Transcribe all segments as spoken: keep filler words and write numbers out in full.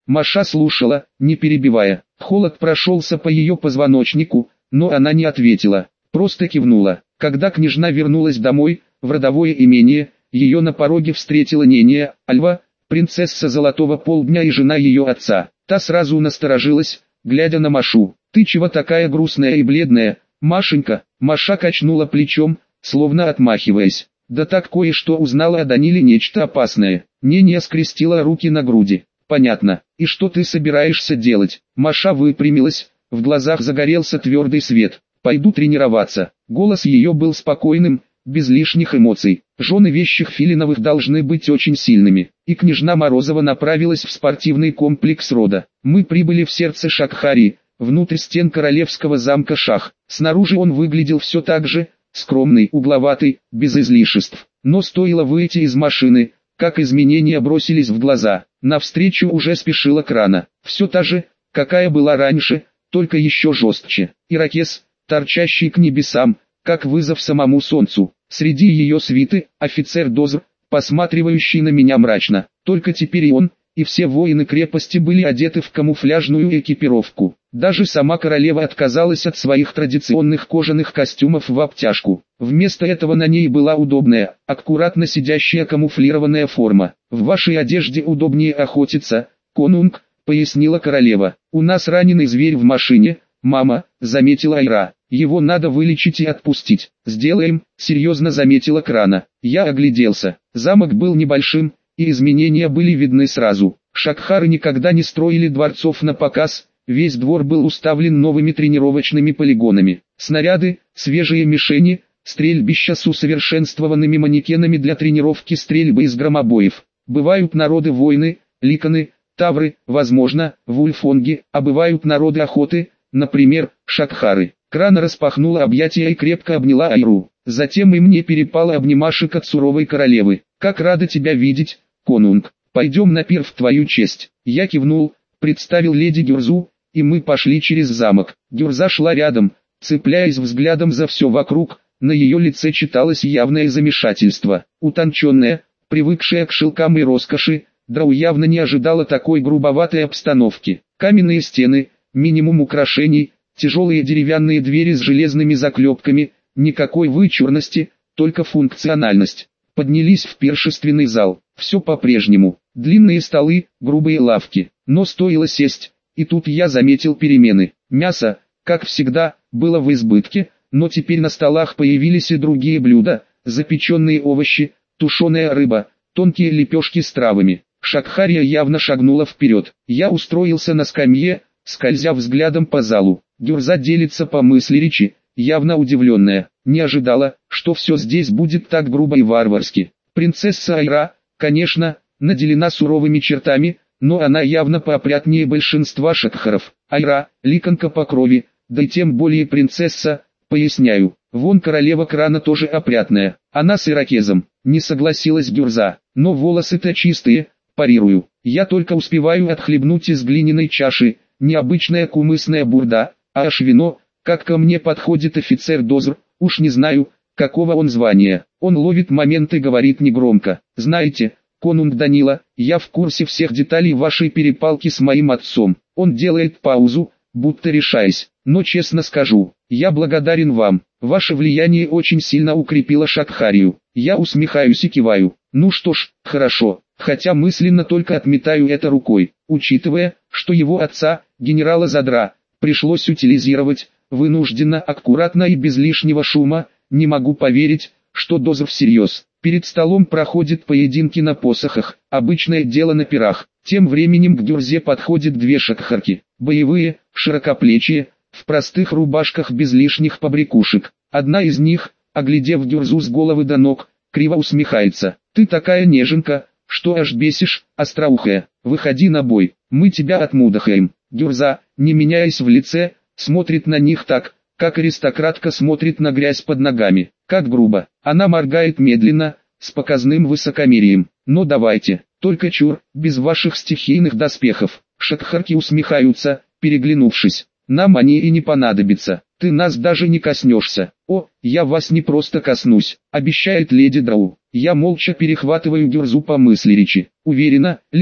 Маша слушала, не перебивая. Холод прошелся по ее позвоночнику, но она не ответила, просто кивнула. Когда княжна вернулась домой, в родовое имение, ее на пороге встретила Нения, Альва, принцесса Золотого Полдня и жена ее отца. Та сразу насторожилась, глядя на Машу. «Ты чего такая грустная и бледная, Машенька?» Маша качнула плечом, словно отмахиваясь. «Да так кое-что узнала о Даниле, нечто опасное». Нения скрестила руки на груди. «Понятно. И что ты собираешься делать?» Маша выпрямилась, в глазах загорелся твердый свет. «Пойду тренироваться». Голос ее был спокойным, без лишних эмоций. Жены вещих Филиновых должны быть очень сильными. И княжна Морозова направилась в спортивный комплекс рода. Мы прибыли в сердце Шакхарии, внутрь стен королевского замка Шах. Снаружи он выглядел все так же, скромный, угловатый, без излишеств. Но стоило выйти из машины, как изменения бросились в глаза. Навстречу уже спешила Крана. Все та же, какая была раньше, только еще жестче. Ирокез, торчащий к небесам, как вызов самому солнцу. Среди ее свиты, офицер Дозр, посматривающий на меня мрачно. Только теперь и он, и все воины крепости были одеты в камуфляжную экипировку. Даже сама королева отказалась от своих традиционных кожаных костюмов в обтяжку. Вместо этого на ней была удобная, аккуратно сидящая камуфлированная форма. «В вашей одежде удобнее охотиться, конунг», — пояснила королева. «У нас раненый зверь в машине, мама», — заметила Айра. «Его надо вылечить и отпустить». «Сделаем», — серьезно заметила Крана. Я огляделся. Замок был небольшим, и изменения были видны сразу. Шакхары никогда не строили дворцов на показ, весь двор был уставлен новыми тренировочными полигонами. Снаряды, свежие мишени, стрельбища с усовершенствованными манекенами для тренировки стрельбы из громобоев. Бывают народы-воины, ликаны, тавры, возможно, вульфонги, а бывают народы охоты, например, шакхары. Крана распахнула объятия и крепко обняла Айру. Затем и мне перепала обнимашек от суровой королевы. «Как рада тебя видеть, конунг. Пойдем на пир в твою честь». Я кивнул, представил леди Гюрзу, и мы пошли через замок. Гюрза шла рядом, цепляясь взглядом за все вокруг, на ее лице читалось явное замешательство. Утонченная, привыкшая к шелкам и роскоши, Драу явно не ожидала такой грубоватой обстановки. Каменные стены, минимум украшений, тяжелые деревянные двери с железными заклепками, никакой вычурности, только функциональность. Поднялись в пиршественный зал. Все по-прежнему. Длинные столы, грубые лавки. Но стоило сесть, и тут я заметил перемены. Мясо, как всегда, было в избытке, но теперь на столах появились и другие блюда, запеченные овощи, тушеная рыба, тонкие лепешки с травами. Шакхария явно шагнула вперед. Я устроился на скамье, скользя взглядом по залу. Гюрза делится по мысли речи, явно удивленная. Не ожидала, что все здесь будет так грубо и варварски. Принцесса Айра, конечно, наделена суровыми чертами, но она явно поопрятнее большинства шакхаров. Айра, ликанка по крови, да и тем более принцесса, поясняю. Вон королева Крана тоже опрятная. Она с ирокезом. Не согласилась Гюрза. Но волосы-то чистые, парирую. Я только успеваю отхлебнуть из глиняной чаши, необычная кумысная бурда, а аж вино, как ко мне подходит офицер Дозр, уж не знаю, какого он звания. Он ловит момент и говорит негромко. «Знаете, конунг Данила, я в курсе всех деталей вашей перепалки с моим отцом». Он делает паузу, будто решаясь. «Но честно скажу, я благодарен вам. Ваше влияние очень сильно укрепило Шакхарию». Я усмехаюсь и киваю. Ну что ж, хорошо, хотя мысленно только отметаю это рукой. Учитывая, что его отца, генерала Задра, пришлось утилизировать, вынужденно, аккуратно и без лишнего шума, не могу поверить, что Дозр всерьез. Перед столом проходят поединки на посохах, обычное дело на пирах. Тем временем к Гюрзе подходят две шакхарки, боевые, широкоплечие, в простых рубашках без лишних побрякушек. Одна из них, оглядев Гюрзу с головы до ног, криво усмехается. «Ты такая неженка, что аж бесишь, остроухая. Выходи на бой, мы тебя отмудохаем». Гюрза, не меняясь в лице, смотрит на них так, как аристократка смотрит на грязь под ногами. Как грубо. Она моргает медленно, с показным высокомерием. «Но давайте, только чур, без ваших стихийных доспехов». Шакхарки усмехаются, переглянувшись. «Нам они и не понадобятся, ты нас даже не коснешься». «О, я вас не просто коснусь», — обещает леди Драу. Я молча перехватываю Гюрзу по мысли речи. «Уверена, леди,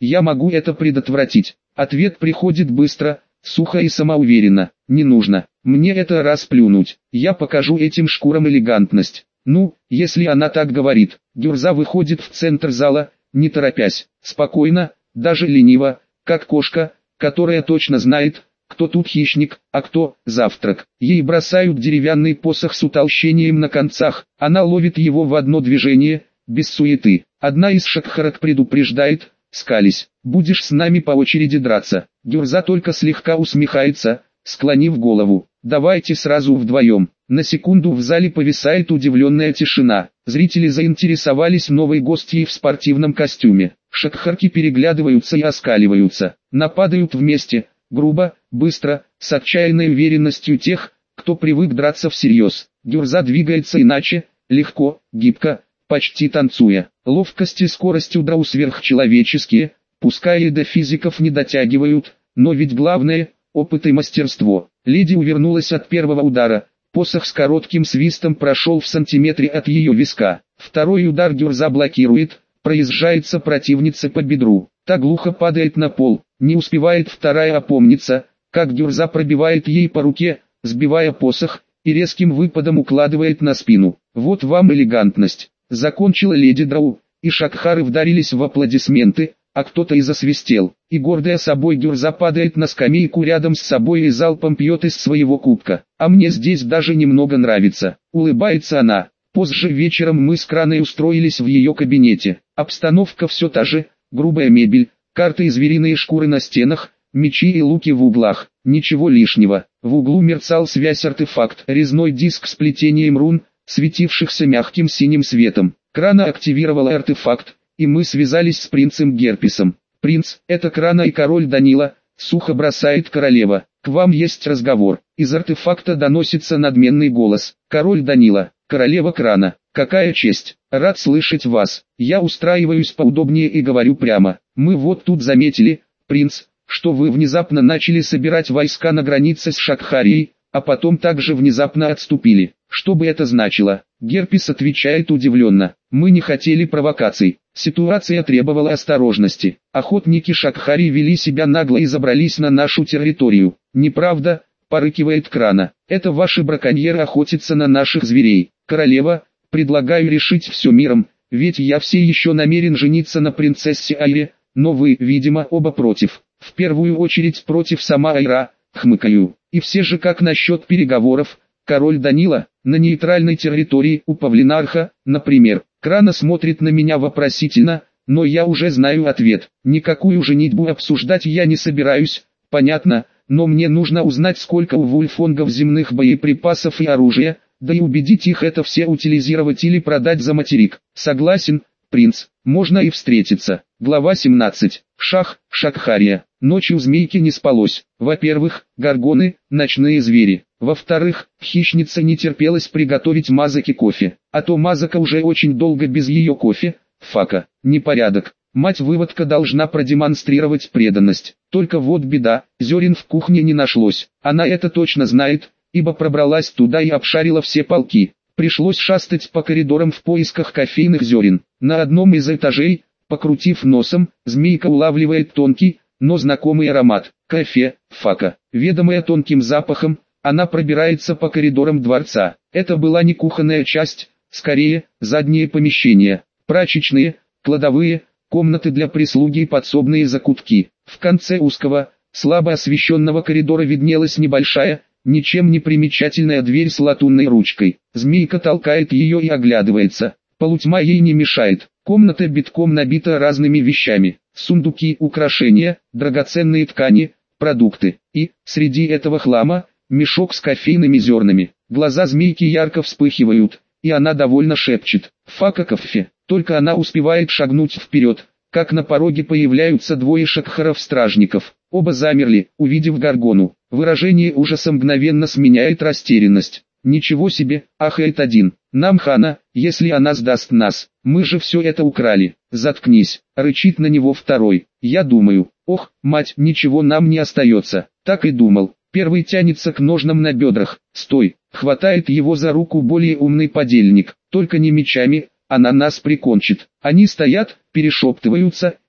я могу это предотвратить. Ответ приходит быстро, сухо и самоуверенно. Не нужно, мне это расплюнуть, я покажу этим шкурам элегантность. Ну, если она так говорит. Гюрза выходит в центр зала, не торопясь, спокойно, даже лениво, как кошка, которая точно знает, кто тут хищник, а кто завтрак. Ей бросают деревянный посох с утолщением на концах, она ловит его в одно движение, без суеты. Одна из шакхарок предупреждает, скались, будешь с нами по очереди драться. Гюрза только слегка усмехается, склонив голову. Давайте сразу вдвоем. На секунду в зале повисает удивленная тишина. Зрители заинтересовались новой гостьей в спортивном костюме. Шакхарки переглядываются и оскаливаются. Нападают вместе, грубо, быстро, с отчаянной уверенностью тех, кто привык драться всерьез. Гюрза двигается иначе, легко, гибко, почти танцуя. Ловкость и скорость удара сверхчеловеческие, пускай и до физиков не дотягивают, но ведь главное – опыт и мастерство. Леди увернулась от первого удара, посох с коротким свистом прошел в сантиметре от ее виска. Второй удар Гюрза блокирует, проезжается противница по бедру. Та глухо падает на пол, не успевает вторая опомниться, как Гюрза пробивает ей по руке, сбивая посох, и резким выпадом укладывает на спину. Вот вам элегантность. Закончила леди Драу, и шакхары вдарились в аплодисменты, а кто-то и засвистел. И гордая собой Гюрза падает на скамейку рядом с собой и залпом пьет из своего кубка. А мне здесь даже немного нравится. Улыбается она. Позже вечером мы с Краной устроились в ее кабинете. Обстановка все та же, грубая мебель, карты и звериные шкуры на стенах, мечи и луки в углах. Ничего лишнего. В углу мерцал связь-артефакт, резной диск с плетением рун, светившихся мягким синим светом. Крана активировала артефакт, и мы связались с принцем Герпесом. «Принц, это Крана и король Данила», — сухо бросает королева. «К вам есть разговор». Из артефакта доносится надменный голос. «Король Данила, королева Крана, какая честь, рад слышать вас. Я устраиваюсь поудобнее и говорю прямо. Мы вот тут заметили, принц, что вы внезапно начали собирать войска на границе с Шакхарией, а потом также внезапно отступили. Что бы это значило?» Герпес отвечает удивленно. «Мы не хотели провокаций. Ситуация требовала осторожности. Охотники Шакхарии вели себя нагло и забрались на нашу территорию. Неправда?» — порыкивает Крана. «Это ваши браконьеры охотятся на наших зверей. Королева, предлагаю решить все миром, ведь я все еще намерен жениться на принцессе Айре, но вы, видимо, оба против. В первую очередь против сама Айра», — хмыкаю. «И все же как насчет переговоров, король Данила, на нейтральной территории у Павлинарха, например?» Крана смотрит на меня вопросительно, но я уже знаю ответ. Никакую женитьбу обсуждать я не собираюсь, понятно, но мне нужно узнать, сколько у вульфонгов земных боеприпасов и оружия, да и убедить их это все утилизировать или продать за материк. Согласен, принц, можно и встретиться. Глава семнадцать. Шах, Шакхария. Ночью змейке не спалось. Во-первых, горгоны, ночные звери. Во-вторых, хищница не терпелась приготовить Мазаке кофе. А то Мазака уже очень долго без ее кофе. Фака, непорядок. Мать-выводка должна продемонстрировать преданность. Только вот беда, зерен в кухне не нашлось. Она это точно знает, ибо пробралась туда и обшарила все полки. Пришлось шастать по коридорам в поисках кофейных зерен. На одном из этажей, покрутив носом, змейка улавливает тонкий, но знакомый аромат. Кофе, фака. Ведомая тонким запахом, она пробирается по коридорам дворца. Это была не кухонная часть, скорее, задние помещения. Прачечные, кладовые, комнаты для прислуги и подсобные закутки. В конце узкого, слабо освещенного коридора виднелась небольшая, ничем не примечательная дверь с латунной ручкой. Змейка толкает ее и оглядывается. Полутьма ей не мешает. Комната битком набита разными вещами. Сундуки, украшения, драгоценные ткани, продукты. И, среди этого хлама, мешок с кофейными зернами. Глаза змейки ярко вспыхивают, и она довольно шепчет. «Фака кофе». Только она успевает шагнуть вперед, как на пороге появляются двое шакхаров-стражников. Оба замерли, увидев горгону. Выражение ужаса мгновенно сменяет растерянность. «Ничего себе», — ахает один. «Нам хана, если она сдаст нас. Мы же все это украли». «Заткнись», — рычит на него второй. «Я думаю, ох, мать, ничего нам не остается». Так и думал. Первый тянется к ножнам на бедрах. «Стой», — хватает его за руку более умный подельник. «Только не мечами, она нас прикончит». Они стоят, перешептываются,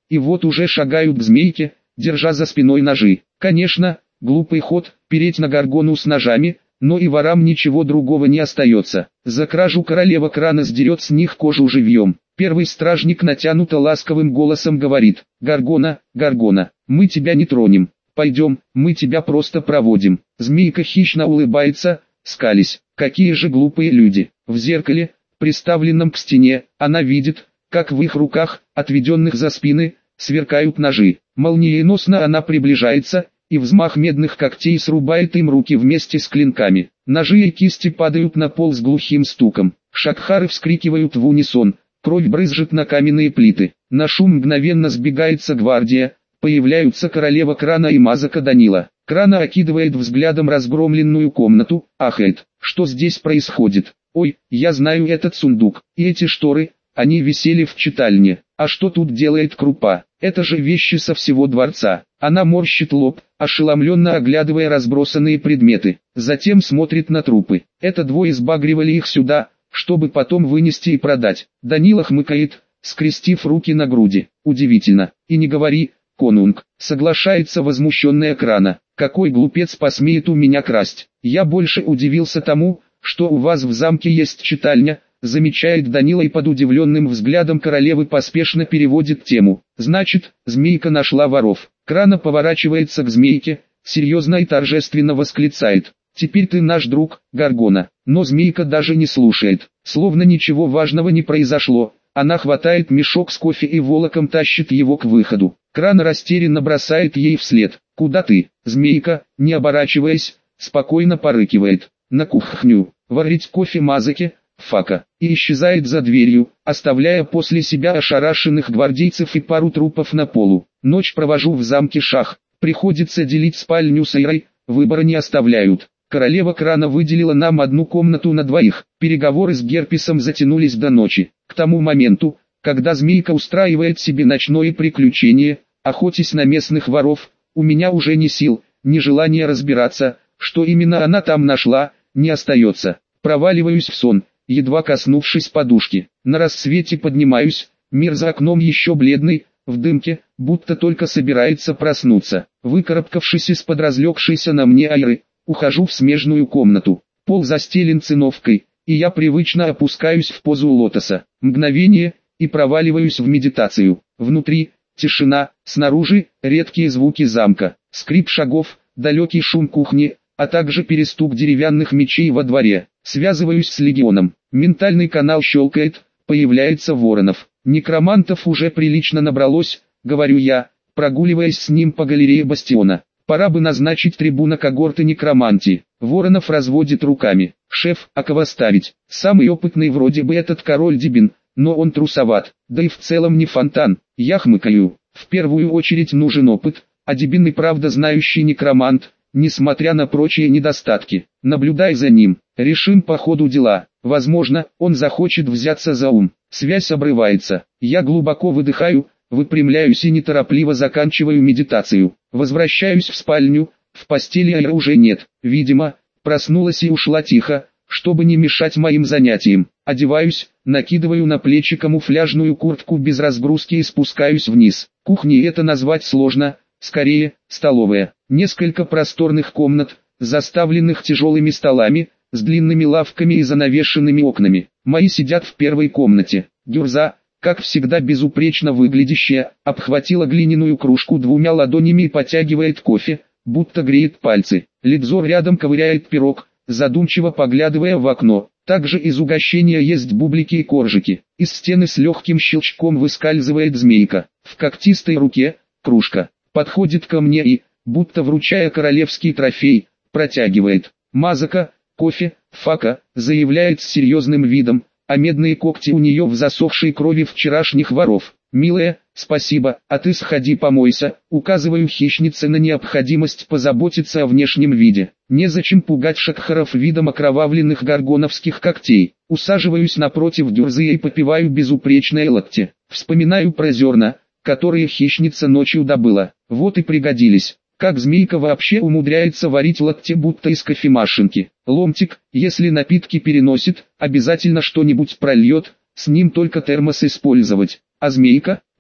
и вот уже шагают к змейке, держа за спиной ножи. Конечно, глупый ход, переть на горгону с ножами, но и ворам ничего другого не остается. За кражу королева крана сдерет с них кожу живьем. Первый стражник натянуто ласковым голосом говорит: «Горгона, Горгона, мы тебя не тронем. Пойдем, мы тебя просто проводим». Змейка хищно улыбается, скались. Какие же глупые люди. В зеркале, приставленном к стене, она видит, как в их руках, отведенных за спины, сверкают ножи. Молниеносно она приближается, и взмах медных когтей срубает им руки вместе с клинками. Ножи и кисти падают на пол с глухим стуком. Шакхары вскрикивают в унисон, кровь брызжет на каменные плиты. На шум мгновенно сбегается гвардия, появляются королева крана и Мазака Данила. Крана окидывает взглядом разгромленную комнату, ахает: «Что здесь происходит? Ой, я знаю этот сундук, и эти шторы, они висели в читальне. А что тут делает Крупа? Это же вещи со всего дворца». Она морщит лоб, ошеломленно оглядывая разбросанные предметы. Затем смотрит на трупы. Это двое сбагривали их сюда, чтобы потом вынести и продать. Данила хмыкает, скрестив руки на груди. «Удивительно. И не говори, конунг», соглашается возмущенная Крана. «Какой глупец посмеет у меня красть? Я больше удивился тому, что у вас в замке есть читальня», замечает Данила и под удивленным взглядом королевы поспешно переводит тему. «Значит, змейка нашла воров». Крана поворачивается к змейке, серьезно и торжественно восклицает: «Теперь ты наш друг, Горгона». Но змейка даже не слушает, словно ничего важного не произошло. Она хватает мешок с кофе и волоком тащит его к выходу. Крана растерянно бросает ей вслед: «Куда ты?» Змейка, не оборачиваясь, спокойно порыкивает: «На кухню, варить кофе Мазаке, фака», и исчезает за дверью, оставляя после себя ошарашенных гвардейцев и пару трупов на полу. Ночь провожу в замке Шах, приходится делить спальню с Айрой, выбора не оставляют. Королева крана выделила нам одну комнату на двоих. Переговоры с Герпесом затянулись до ночи. К тому моменту, когда змейка устраивает себе ночное приключение, охотясь на местных воров, у меня уже ни сил, ни желания разбираться, что именно она там нашла, не остается. Проваливаюсь в сон, едва коснувшись подушки. На рассвете поднимаюсь, мир за окном еще бледный, в дымке, будто только собирается проснуться. Выкарабкавшись из-под разлегшейся на мне Айры, ухожу в смежную комнату. Пол застелен циновкой, и я привычно опускаюсь в позу лотоса. Мгновение, и проваливаюсь в медитацию. Внутри тишина, снаружи редкие звуки замка, скрип шагов, далекий шум кухни, а также перестук деревянных мечей во дворе. Связываюсь с легионом. Ментальный канал щелкает, появляется Воронов. Некромантов уже прилично набралось, говорю я, прогуливаясь с ним по галерее бастиона. Пора бы назначить трибуна когорты некромантии. Воронов разводит руками. «Шеф, а кого ставить? Самый опытный вроде бы этот король Дибин, но он трусоват, да и в целом не фонтан». Я хмыкаю. В первую очередь нужен опыт, а Дибин и правда знающий некромант, несмотря на прочие недостатки. Наблюдай за ним, решим по ходу дела. Возможно, он захочет взяться за ум. Связь обрывается. Я глубоко выдыхаю, выпрямляюсь и неторопливо заканчиваю медитацию. Возвращаюсь в спальню, в постели Айры уже нет. Видимо, проснулась и ушла тихо, чтобы не мешать моим занятиям. Одеваюсь, накидываю на плечи камуфляжную куртку без разгрузки и спускаюсь вниз. Кухней это назвать сложно, скорее, столовая. Несколько просторных комнат, заставленных тяжелыми столами, с длинными лавками и занавешенными окнами. Мои сидят в первой комнате. Гюрза, как всегда безупречно выглядящая, обхватила глиняную кружку двумя ладонями и потягивает кофе, будто греет пальцы. Лидзор рядом ковыряет пирог, задумчиво поглядывая в окно. Также из угощения есть бублики и коржики. Из стены с легким щелчком выскальзывает змейка. В когтистой руке кружка. Подходит ко мне и, будто вручая королевский трофей, протягивает. «Мазака, кофе, фака», заявляет с серьезным видом, а медные когти у нее в засохшей крови вчерашних воров. «Милая, спасибо, а ты сходи помойся», указываю хищнице на необходимость позаботиться о внешнем виде. Незачем пугать шакхаров видом окровавленных горгоновских когтей. Усаживаюсь напротив Гюрзы и попиваю безупречное латте. Вспоминаю про зерна, которые хищница ночью добыла. Вот и пригодились. Как змейка вообще умудряется варить латте будто из кофемашинки. Ломтик, если напитки переносит, обязательно что-нибудь прольет, с ним только термос использовать. А змейка,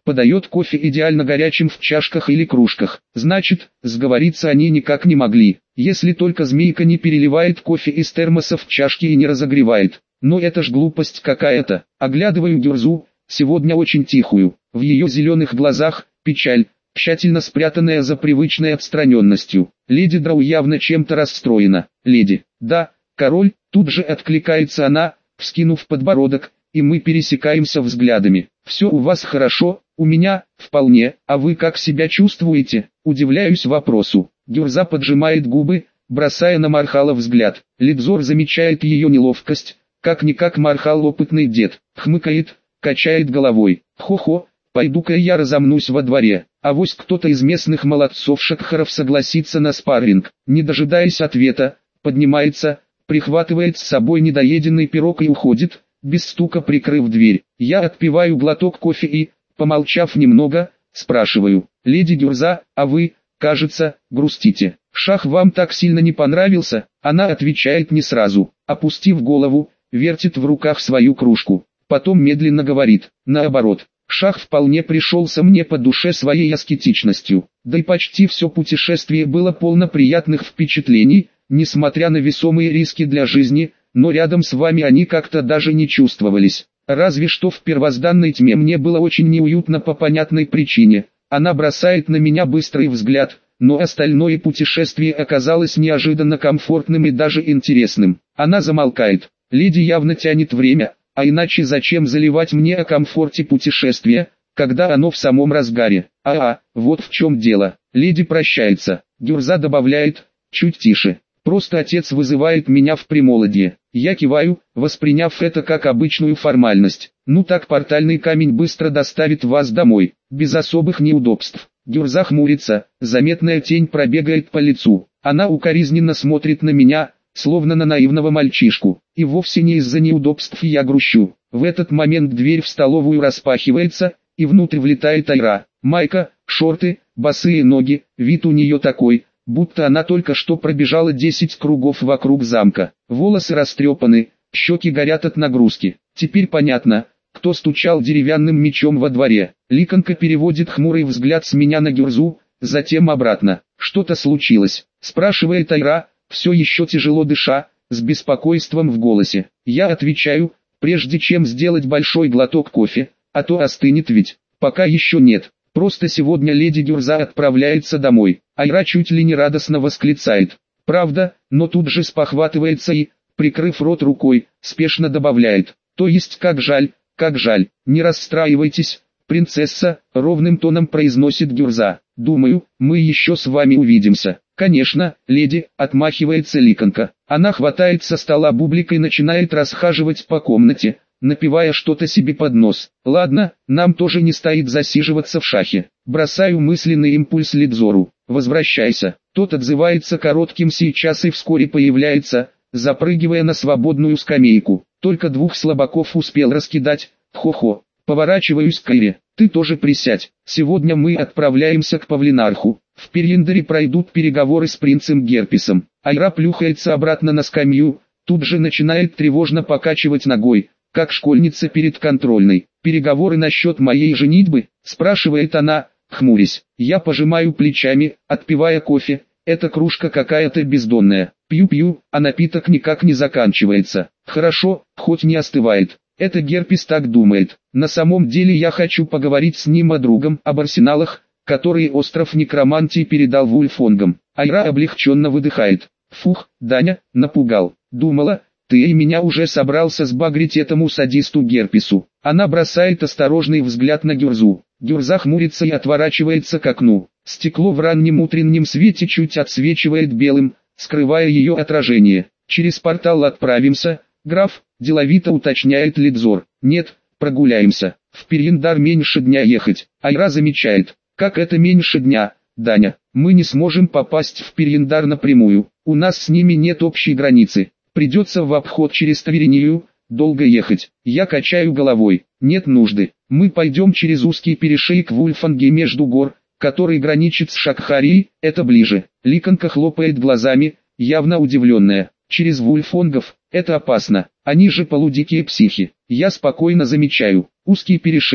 Подает кофе идеально горячим в чашках или кружках. Значит, сговориться они никак не могли. Если только змейка не переливает кофе из термоса в чашки и не разогревает. Но это ж глупость какая-то. Оглядываю Гюрзу, сегодня очень тихую. В ее зеленых глазах печаль, тщательно спрятанная за привычной отстраненностью. Леди Драу явно чем-то расстроена. Леди, да, король, тут же откликается она, вскинув подбородок, и мы пересекаемся взглядами. Все у вас хорошо, у меня, вполне, а вы как себя чувствуете? Удивляюсь вопросу. Гюрза поджимает губы, бросая на Мархала взгляд. Лидзор замечает ее неловкость, как-никак Мархал опытный дед, хмыкает, качает головой. Хо-хо, пойду-ка я разомнусь во дворе, авось кто-то из местных молодцов-шакхаров согласится на спарринг. Не дожидаясь ответа, поднимается, прихватывает с собой недоеденный пирог и уходит, без стука прикрыв дверь. Я отпиваю глоток кофе и, помолчав немного, спрашиваю: «Леди Гюрза, а вы, кажется, грустите. Шах вам так сильно не понравился?» Она отвечает не сразу, опустив голову, вертит в руках свою кружку. Потом медленно говорит: «Наоборот, Шах вполне пришелся мне по душе своей аскетичностью. Да и почти все путешествие было полно приятных впечатлений, несмотря на весомые риски для жизни, но рядом с вами они как-то даже не чувствовались. Разве что в первозданной тьме мне было очень неуютно по понятной причине». Она бросает на меня быстрый взгляд, но остальное путешествие оказалось неожиданно комфортным и даже интересным. Она замолкает. Леди явно тянет время, а иначе зачем заливать мне о комфорте путешествия, когда оно в самом разгаре? А-а, вот в чем дело. Леди прощается. Гюрза добавляет, чуть тише: «Просто отец вызывает меня в Премолодье». Я киваю, восприняв это как обычную формальность. «Ну так портальный камень быстро доставит вас домой, без особых неудобств». Гюрза хмурится, заметная тень пробегает по лицу. Она укоризненно смотрит на меня, словно на наивного мальчишку. И вовсе не из-за неудобств я грущу. В этот момент дверь в столовую распахивается, и внутрь влетает Айра. Майка, шорты, босые ноги, вид у нее такой, будто она только что пробежала десять кругов вокруг замка. Волосы растрепаны, щеки горят от нагрузки. Теперь понятно, кто стучал деревянным мечом во дворе. Ликанка переводит хмурый взгляд с меня на Гюрзу, затем обратно. «Что-то случилось?» — спрашивает Айра, все еще тяжело дыша, с беспокойством в голосе. Я отвечаю, прежде чем сделать большой глоток кофе, а то остынет ведь. «Пока еще нет. Просто сегодня леди Гюрза отправляется домой». Айра чуть ли не радостно восклицает. «Правда?» Но тут же спохватывается и, прикрыв рот рукой, спешно добавляет: «То есть как жаль, как жаль. Не расстраивайтесь, принцесса», — ровным тоном произносит Гюрза. «Думаю, мы еще с вами увидимся». «Конечно, леди», — отмахивается Ликанка. Она хватает со стола бублик и начинает расхаживать по комнате, напевая что-то себе под нос. «Ладно, нам тоже не стоит засиживаться в шахе». Бросаю мысленный импульс Лидзору: «Возвращайся». Тот отзывается коротким «сейчас» и вскоре появляется, запрыгивая на свободную скамейку. Только двух слабаков успел раскидать. Хо-хо. Поворачиваюсь к Айре. «Ты тоже присядь. Сегодня мы отправляемся к Павлинарху. В Перьендере пройдут переговоры с принцем Герпесом». Айра плюхается обратно на скамью, тут же начинает тревожно покачивать ногой, как школьница перед контрольной. «Переговоры насчет моей женитьбы?» — спрашивает она, хмурясь. Я пожимаю плечами, отпивая кофе. Эта кружка какая-то бездонная. Пью-пью, а напиток никак не заканчивается. Хорошо, хоть не остывает. Это Герпес так думает. На самом деле я хочу поговорить с ним о другом, об арсеналах, которые остров Некромантии передал Вульфонгам. Айра облегченно выдыхает. «Фух, Даня, напугал. Думала, ты и меня уже собрался сбагрить этому садисту Герпесу». Она бросает осторожный взгляд на Гюрзу. Гюрза хмурится и отворачивается к окну. Стекло в раннем утреннем свете чуть отсвечивает белым, скрывая ее отражение. «Через портал отправимся, граф?» — деловито уточняет Лидзор. «Нет, прогуляемся. В Перьендар меньше дня ехать». Айра замечает. «Как это меньше дня, Даня? Мы не сможем попасть в Перьендар напрямую. У нас с ними нет общей границы. Придется в обход через Тавернию, долго ехать». Я качаю головой. «Нет нужды. Мы пойдем через узкий перешейк в Вульфанге между гор, который граничит с Шакхарией, это ближе». Ликанка хлопает глазами, явно удивленная. «Через Вульфонгов? Это опасно. Они же полудикие психи». Я спокойно замечаю. Узкий перешеек,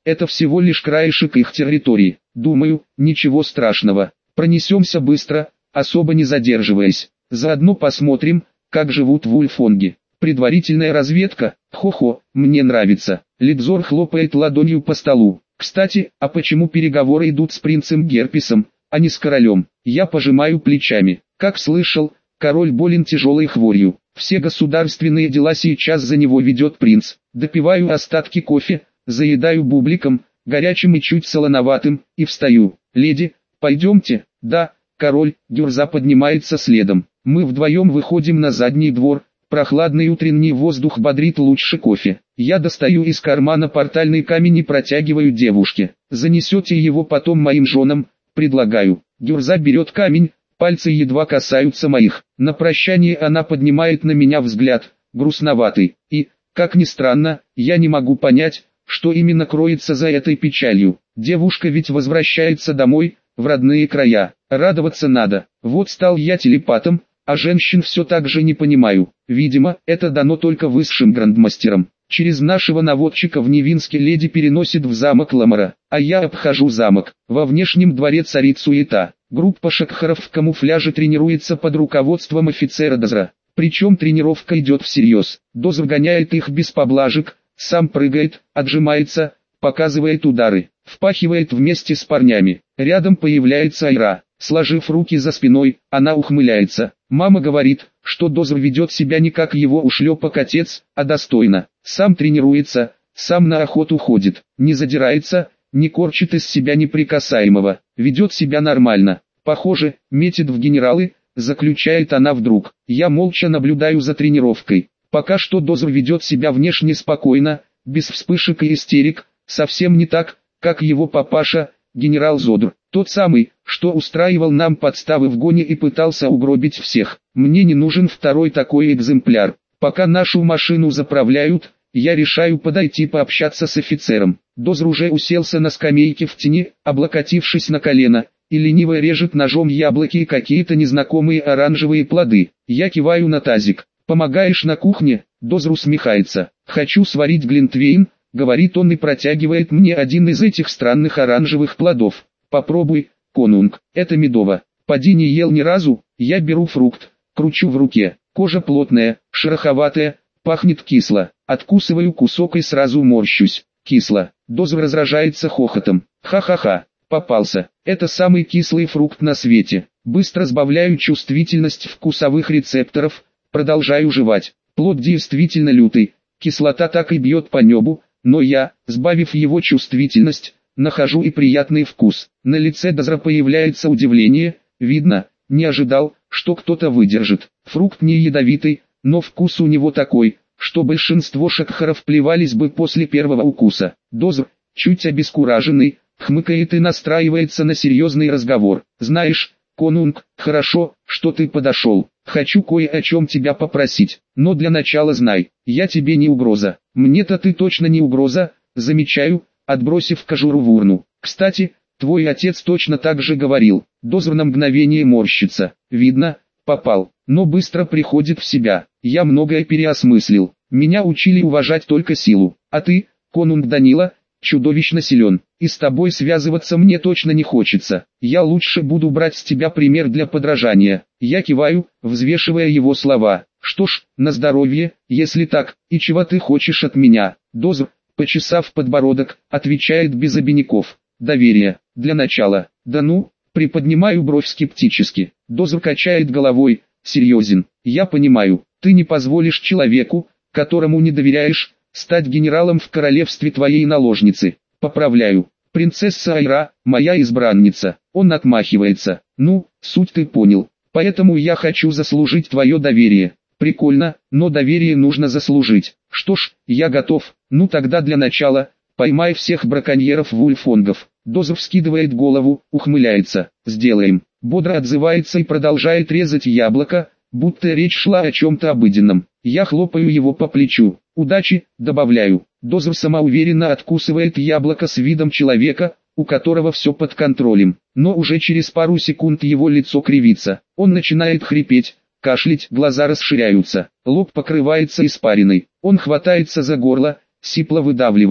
это всего лишь краешек их территории. Думаю, ничего страшного. Пронесемся быстро, особо не задерживаясь. Заодно посмотрим, как живут в Ульфонге. Предварительная разведка, хо-хо, мне нравится. Лидзор хлопает ладонью по столу. Кстати, а почему переговоры идут с принцем Герпесом, а не с королем? Я пожимаю плечами. Как слышал, король болен тяжелой хворью. Все государственные дела сейчас за него ведет принц. Допиваю остатки кофе, заедаю бубликом, горячим и чуть солоноватым, и встаю. Леди, пойдемте. Да, король, Гюрза поднимается следом. Мы вдвоем выходим на задний двор. Прохладный утренний воздух бодрит лучше кофе. Я достаю из кармана портальный камень и протягиваю девушке. Занесете его потом моим женам, предлагаю. Гюрза берет камень, пальцы едва касаются моих. На прощание она поднимает на меня взгляд, грустноватый. И, как ни странно, я не могу понять, что именно кроется за этой печалью. Девушка ведь возвращается домой, в родные края. Радоваться надо. Вот стал я телепатом, а женщин все так же не понимаю. Видимо, это дано только высшим грандмастерам. Через нашего наводчика в Невинске леди переносит в замок Ламара, а я обхожу замок. Во внешнем дворе царит суета. Группа шакхаров в камуфляже тренируется под руководством офицера Дозра. Причем тренировка идет всерьез. Дозр гоняет их без поблажек, сам прыгает, отжимается, показывает удары, впахивает вместе с парнями. Рядом появляется Айра. Сложив руки за спиной, она ухмыляется. Мама говорит, что Дозр ведет себя не как его ушлепок-отец, а достойно. Сам тренируется, сам на охоту ходит, не задирается, не корчит из себя неприкасаемого, ведет себя нормально. Похоже, метит в генералы, заключает она вдруг. Я молча наблюдаю за тренировкой. Пока что Дозр ведет себя внешне спокойно, без вспышек и истерик, совсем не так, как его папаша, генерал Зодр. Тот самый, что устраивал нам подставы в гоне и пытался угробить всех. Мне не нужен второй такой экземпляр. Пока нашу машину заправляют, я решаю подойти пообщаться с офицером. Дозр уже уселся на скамейке в тени, облокотившись на колено, и лениво режет ножом яблоки и какие-то незнакомые оранжевые плоды. Я киваю на тазик. «Помогаешь на кухне?» Дозр усмехается. «Хочу сварить глинтвейн», — говорит он и протягивает мне один из этих странных оранжевых плодов. «Попробуй, конунг, это медово. Поди не ел ни разу». Я беру фрукт, кручу в руке. Кожа плотная, шероховатая, пахнет кисло. Откусываю кусок и сразу морщусь. Кисло. Дозр разражается хохотом. Ха-ха-ха, попался. Это самый кислый фрукт на свете. Быстро сбавляю чувствительность вкусовых рецепторов, продолжаю жевать. Плод действительно лютый. Кислота так и бьет по небу, но я, сбавив его чувствительность, нахожу и приятный вкус. На лице Дозра появляется удивление, видно, не ожидал, что кто-то выдержит. Фрукт не ядовитый, но вкус у него такой, что большинство шакхаров плевались бы после первого укуса. Дозр, чуть обескураженный, хмыкает и настраивается на серьезный разговор. «Знаешь, конунг, хорошо, что ты подошел. Хочу кое о чем тебя попросить, но для начала знай, я тебе не угроза». «Мне-то ты точно не угроза», замечаю, отбросив кожуру в урну. «Кстати, твой отец точно так же говорил». Дозр на мгновение морщится. Видно, попал, но быстро приходит в себя. Я многое переосмыслил. Меня учили уважать только силу. А ты, конунг Данила, чудовищно силен. И с тобой связываться мне точно не хочется. Я лучше буду брать с тебя пример для подражания. Я киваю, взвешивая его слова. Что ж, на здоровье, если так, и чего ты хочешь от меня? Дозр, почесав подбородок, отвечает без обиняков. Доверие, для начала. Да ну, приподнимаю бровь скептически. Дозр качает головой, серьезен. Я понимаю, ты не позволишь человеку, которому не доверяешь, стать генералом в королевстве твоей наложницы. Поправляю. Принцесса Айра, моя избранница. Он отмахивается. Ну, суть ты понял. Поэтому я хочу заслужить твое доверие. Прикольно, но доверие нужно заслужить. Что ж, я готов. Ну тогда для начала, поймай всех браконьеров вульфонгов. Дозр вскидывает голову, ухмыляется. Сделаем. Бодро отзывается и продолжает резать яблоко, будто речь шла о чем-то обыденном. Я хлопаю его по плечу. Удачи, добавляю. Дозр самоуверенно откусывает яблоко с видом человека, у которого все под контролем. Но уже через пару секунд его лицо кривится. Он начинает хрипеть, кашлять, глаза расширяются, лоб покрывается испариной. Он хватается за горло, сипло выдавливая.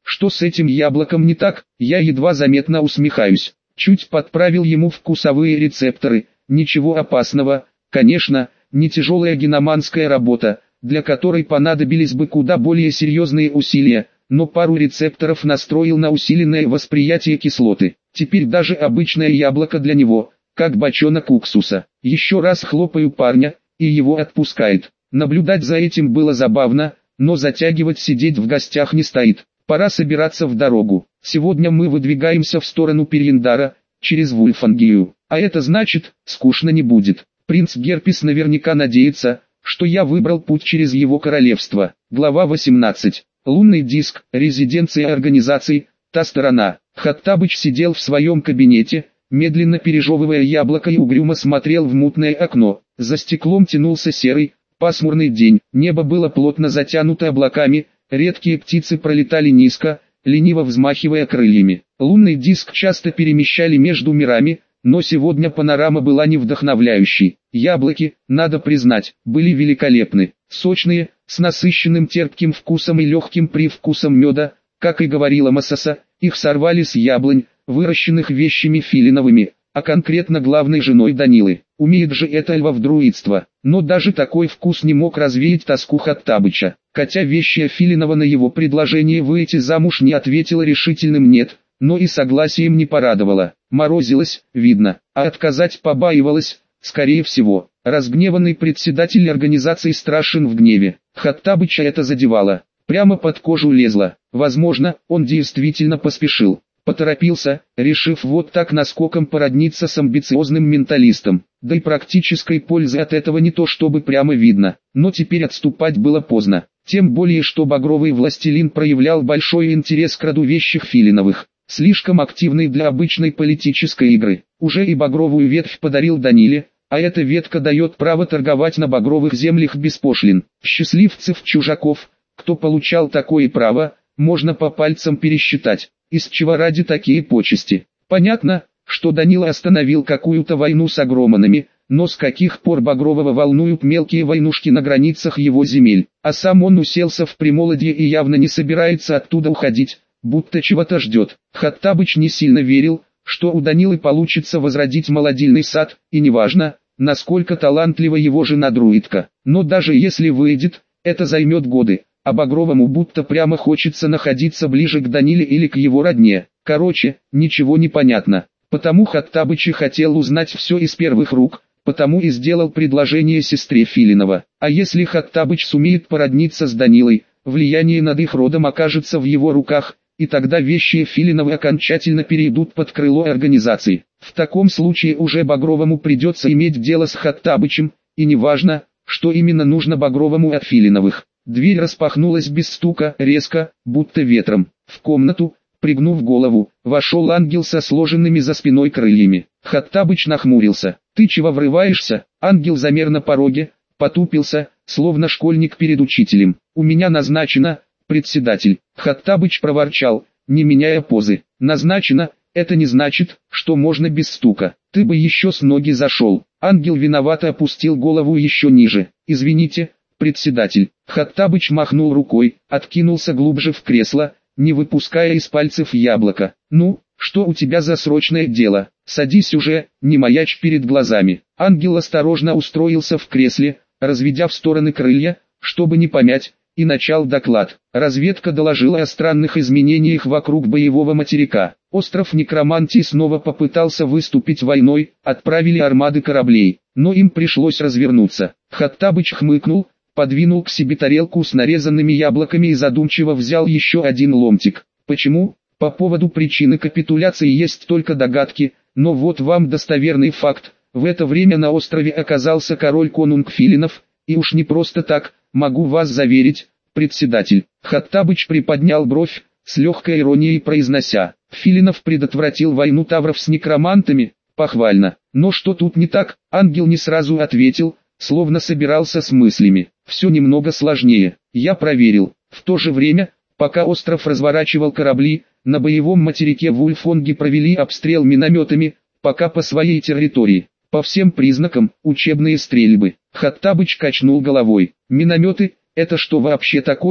Что с этим яблоком не так? Я едва заметно усмехаюсь. Чуть подправил ему вкусовые рецепторы. Ничего опасного, конечно, не тяжелая геноманская работа, для которой понадобились бы куда более серьезные усилия, но пару рецепторов настроил на усиленное восприятие кислоты. Теперь даже обычное яблоко для него, как бочонок уксуса. Еще раз хлопаю парня, и его отпускает. Наблюдать за этим было забавно, но затягивать сидеть в гостях не стоит. Пора собираться в дорогу. Сегодня мы выдвигаемся в сторону Перьендара, через Вульфангию. А это значит, скучно не будет. Принц Герпес наверняка надеется, что я выбрал путь через его королевство. Глава восемнадцать. Лунный диск, резиденция организации, та сторона. Хаттабыч сидел в своем кабинете, медленно пережевывая яблоко и угрюмо смотрел в мутное окно. За стеклом тянулся серый, пасмурный день. Небо было плотно затянуто облаками, редкие птицы пролетали низко, лениво взмахивая крыльями. Лунный диск часто перемещали между мирами, но сегодня панорама была не вдохновляющей. Яблоки, надо признать, были великолепны. Сочные, с насыщенным терпким вкусом и легким привкусом меда, как и говорила Масаса, их сорвали с яблонь, выращенных вещами Филиновыми, а конкретно главной женой Данилы. Умеет же это львовдруидство. Но даже такой вкус не мог развеять тоску Хаттабыча. Хотя вещая Филинова на его предложение выйти замуж не ответила решительным «нет», но и согласием не порадовала. Морозилась, видно, а отказать побаивалась, скорее всего. Разгневанный председатель организации страшен в гневе. Хаттабыча это задевало, прямо под кожу лезло. Возможно, он действительно поспешил. Поторопился, решив вот так наскоком породниться с амбициозным менталистом. Да и практической пользы от этого не то чтобы прямо видно. Но теперь отступать было поздно. Тем более что багровый властелин проявлял большой интерес к роду вещих Филиновых. Слишком активный для обычной политической игры. Уже и багровую ветвь подарил Даниле, а эта ветка дает право торговать на багровых землях без пошлин. Счастливцев-чужаков, кто получал такое право, можно по пальцам пересчитать. Из чего ради такие почести? Понятно, что Данила остановил какую-то войну с агроманами, но с каких пор Багрового волнуют мелкие войнушки на границах его земель, а сам он уселся в Примолодье и явно не собирается оттуда уходить, будто чего-то ждет. Хаттабыч не сильно верил, что у Данилы получится возродить молодильный сад, и неважно, насколько талантлива его жена-друидка. Но даже если выйдет, это займет годы, а Багровому будто прямо хочется находиться ближе к Даниле или к его родне. Короче, ничего не понятно. Потому Хаттабыч и хотел узнать все из первых рук, потому и сделал предложение сестре Филинова. А если Хаттабыч сумеет породниться с Данилой, влияние над их родом окажется в его руках, и тогда вещие Филиновы окончательно перейдут под крыло организации. В таком случае уже Багровому придется иметь дело с Хаттабычем, и неважно, что именно нужно Багровому от Филиновых. Дверь распахнулась без стука, резко, будто ветром. В комнату, пригнув голову, вошел ангел со сложенными за спиной крыльями. Хаттабыч нахмурился. «Ты чего врываешься?» Ангел замер на пороге, потупился, словно школьник перед учителем. «У меня назначено, председатель». Хаттабыч проворчал, не меняя позы. «Назначено, это не значит, что можно без стука. Ты бы еще с ноги зашел». Ангел виновато опустил голову еще ниже. «Извините, председатель». Хаттабыч махнул рукой, откинулся глубже в кресло, не выпуская из пальцев яблоко. «Ну, что у тебя за срочное дело? Садись уже, не маячь перед глазами». Ангел осторожно устроился в кресле, разведя в стороны крылья, чтобы не помять, и начал доклад. Разведка доложила о странных изменениях вокруг боевого материка. Остров Некромантии снова попытался выступить войной, отправили армады кораблей, но им пришлось развернуться. Хаттабыч хмыкнул, подвинул к себе тарелку с нарезанными яблоками и задумчиво взял еще один ломтик. Почему? По поводу причины капитуляции есть только догадки, но вот вам достоверный факт. В это время на острове оказался король-конунг Филинов, и уж не просто так, могу вас заверить, председатель. Хаттабыч приподнял бровь, с легкой иронией произнося: Филинов предотвратил войну тавров с некромантами, похвально. Но что тут не так? Ангел не сразу ответил, словно собирался с мыслями. Все немного сложнее. Я проверил. В то же время, пока остров разворачивал корабли, на боевом материке Вульфонги провели обстрел минометами, пока по своей территории. По всем признакам, учебные стрельбы. Хаттабыч качнул головой. Минометы, это что вообще такое?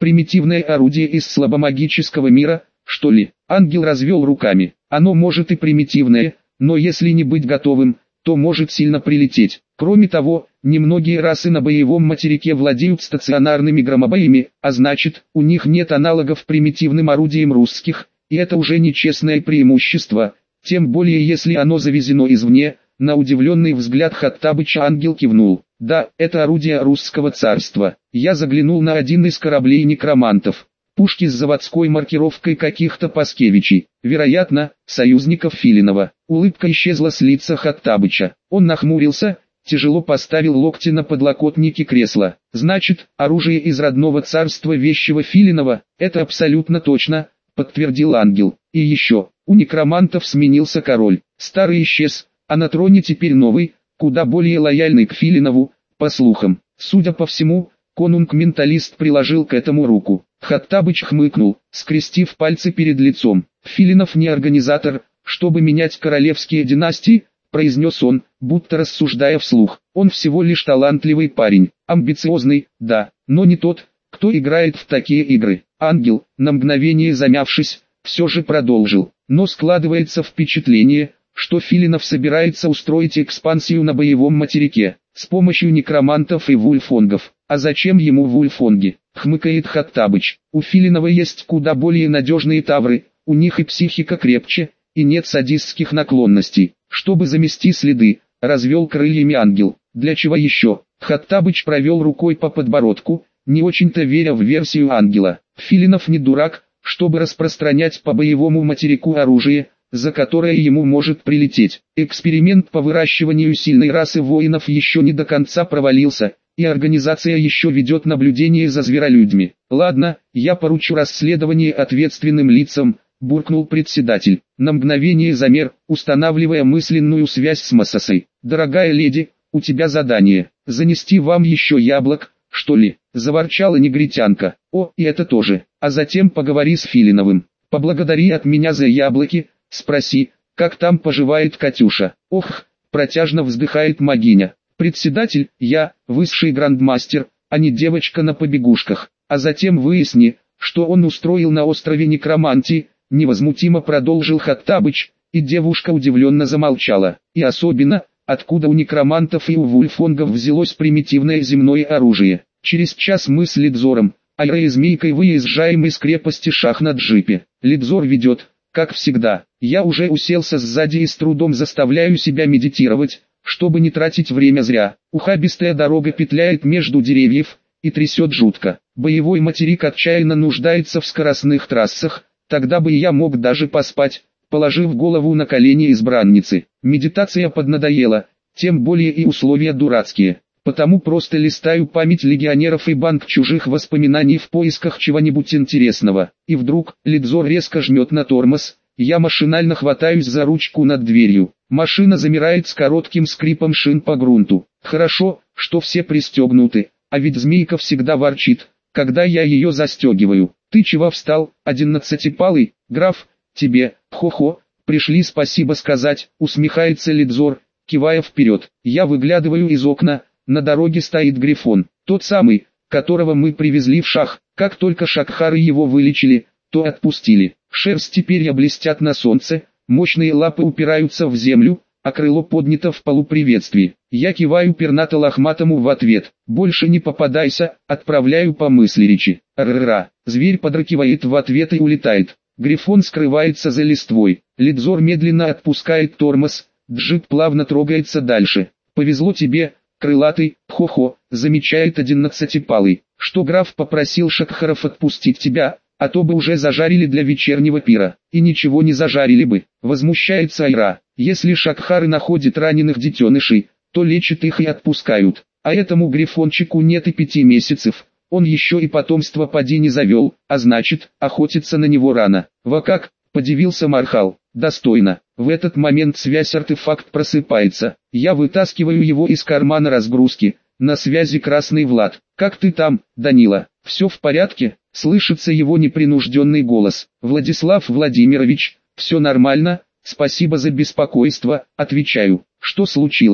Примитивное орудие из слабомагического мира, что ли? Ангел развел руками. Оно может и примитивное, но если не быть готовым, то может сильно прилететь. Кроме того, немногие расы на боевом материке владеют стационарными громобоями, а значит, у них нет аналогов примитивным орудиям русских, и это уже нечестное преимущество, тем более если оно завезено извне. На удивленный взгляд Хаттабыча ангел кивнул. Да, это орудие русского царства. Я заглянул на один из кораблей некромантов. Пушки с заводской маркировкой каких-то Паскевичей, вероятно, союзников Филинова. Улыбка исчезла с лица Хаттабыча. Он нахмурился, тяжело поставил локти на подлокотники кресла. Значит, оружие из родного царства вещего Филинова, это абсолютно точно, подтвердил ангел. И еще, у некромантов сменился король. Старый исчез, а на троне теперь новый, куда более лояльный к Филинову, по слухам. Судя по всему, конунг-менталист приложил к этому руку. Хаттабыч хмыкнул, скрестив пальцы перед лицом. Филинов не организатор, чтобы менять королевские династии, произнес он, будто рассуждая вслух. Он всего лишь талантливый парень, амбициозный, да, но не тот, кто играет в такие игры. Ангел, на мгновение замявшись, все же продолжил. Но складывается впечатление, что Филинов собирается устроить экспансию на боевом материке, с помощью некромантов и вульфонгов. А зачем ему вульфонги? Хмыкает Хаттабыч. У Филинова есть куда более надежные тавры, у них и психика крепче, и нет садистских наклонностей. Чтобы замести следы, развел крыльями ангел. Для чего еще? Хаттабыч провел рукой по подбородку, не очень-то веря в версию ангела. Филинов не дурак, чтобы распространять по боевому материку оружие, за которое ему может прилететь. Эксперимент по выращиванию сильной расы воинов еще не до конца провалился, и организация еще ведет наблюдение за зверолюдьми. Ладно, я поручу расследование ответственным лицам, буркнул председатель. На мгновение замер, устанавливая мысленную связь с Массасой. Дорогая леди, у тебя задание, занести вам еще яблок, что ли? Заворчала негритянка. О, и это тоже. А затем поговори с Филиновым. Поблагодари от меня за яблоки. Спроси, как там поживает Катюша. Ох, протяжно вздыхает Магиня. Председатель, я, высший грандмастер, а не девочка на побегушках. А затем выясни, что он устроил на острове Некромантии, невозмутимо продолжил Хаттабыч, и девушка удивленно замолчала. И особенно, откуда у некромантов и у вульфонгов взялось примитивное земное оружие. Через час мы с Лидзором, Айра и Змейкой выезжаем из крепости Шах на джипе. Лидзор ведет, как всегда. Я уже уселся сзади и с трудом заставляю себя медитировать, чтобы не тратить время зря. Ухабистая дорога петляет между деревьев и трясет жутко. Боевой материк отчаянно нуждается в скоростных трассах, тогда бы я мог даже поспать, положив голову на колени избранницы. Медитация поднадоела, тем более и условия дурацкие. Потому просто листаю память легионеров и банк чужих воспоминаний в поисках чего-нибудь интересного. И вдруг, Лидзор резко жмет на тормоз, я машинально хватаюсь за ручку над дверью. Машина замирает с коротким скрипом шин по грунту. Хорошо, что все пристегнуты, а ведь Змейка всегда ворчит, когда я ее застегиваю. Ты чего встал, одиннадцатипалый, граф, тебе, хо-хо, пришли спасибо сказать, усмехается Лидзор, кивая вперед. Я выглядываю из окна. На дороге стоит Грифон, тот самый, которого мы привезли в Шах. Как только шакхары его вылечили, то отпустили. Шерсть и перья блестят на солнце, мощные лапы упираются в землю, а крыло поднято в полуприветствии. Я киваю пернато-лохматому в ответ. Больше не попадайся, отправляю по мысли речи. Р-р-ра. Зверь подракивает в ответ и улетает. Грифон скрывается за листвой. Лидзор медленно отпускает тормоз, джип плавно трогается дальше. Повезло тебе, крылатый, хо-хо, замечает одиннадцатипалый, что граф попросил шакхаров отпустить тебя, а то бы уже зажарили для вечернего пира, и ничего не зажарили бы, возмущается Айра. Если шакхары находят раненых детенышей, то лечат их и отпускают, а этому грифончику нет и пяти месяцев, он еще и потомство поди не завел, а значит, охотиться на него рано. Во как, подивился Мархал, достойно. В этот момент связь-артефакт просыпается, я вытаскиваю его из кармана разгрузки, на связи Красный Влад. Как ты там, Данила, все в порядке? Слышится его непринужденный голос. Владислав Владимирович, все нормально, спасибо за беспокойство, отвечаю. Что случилось?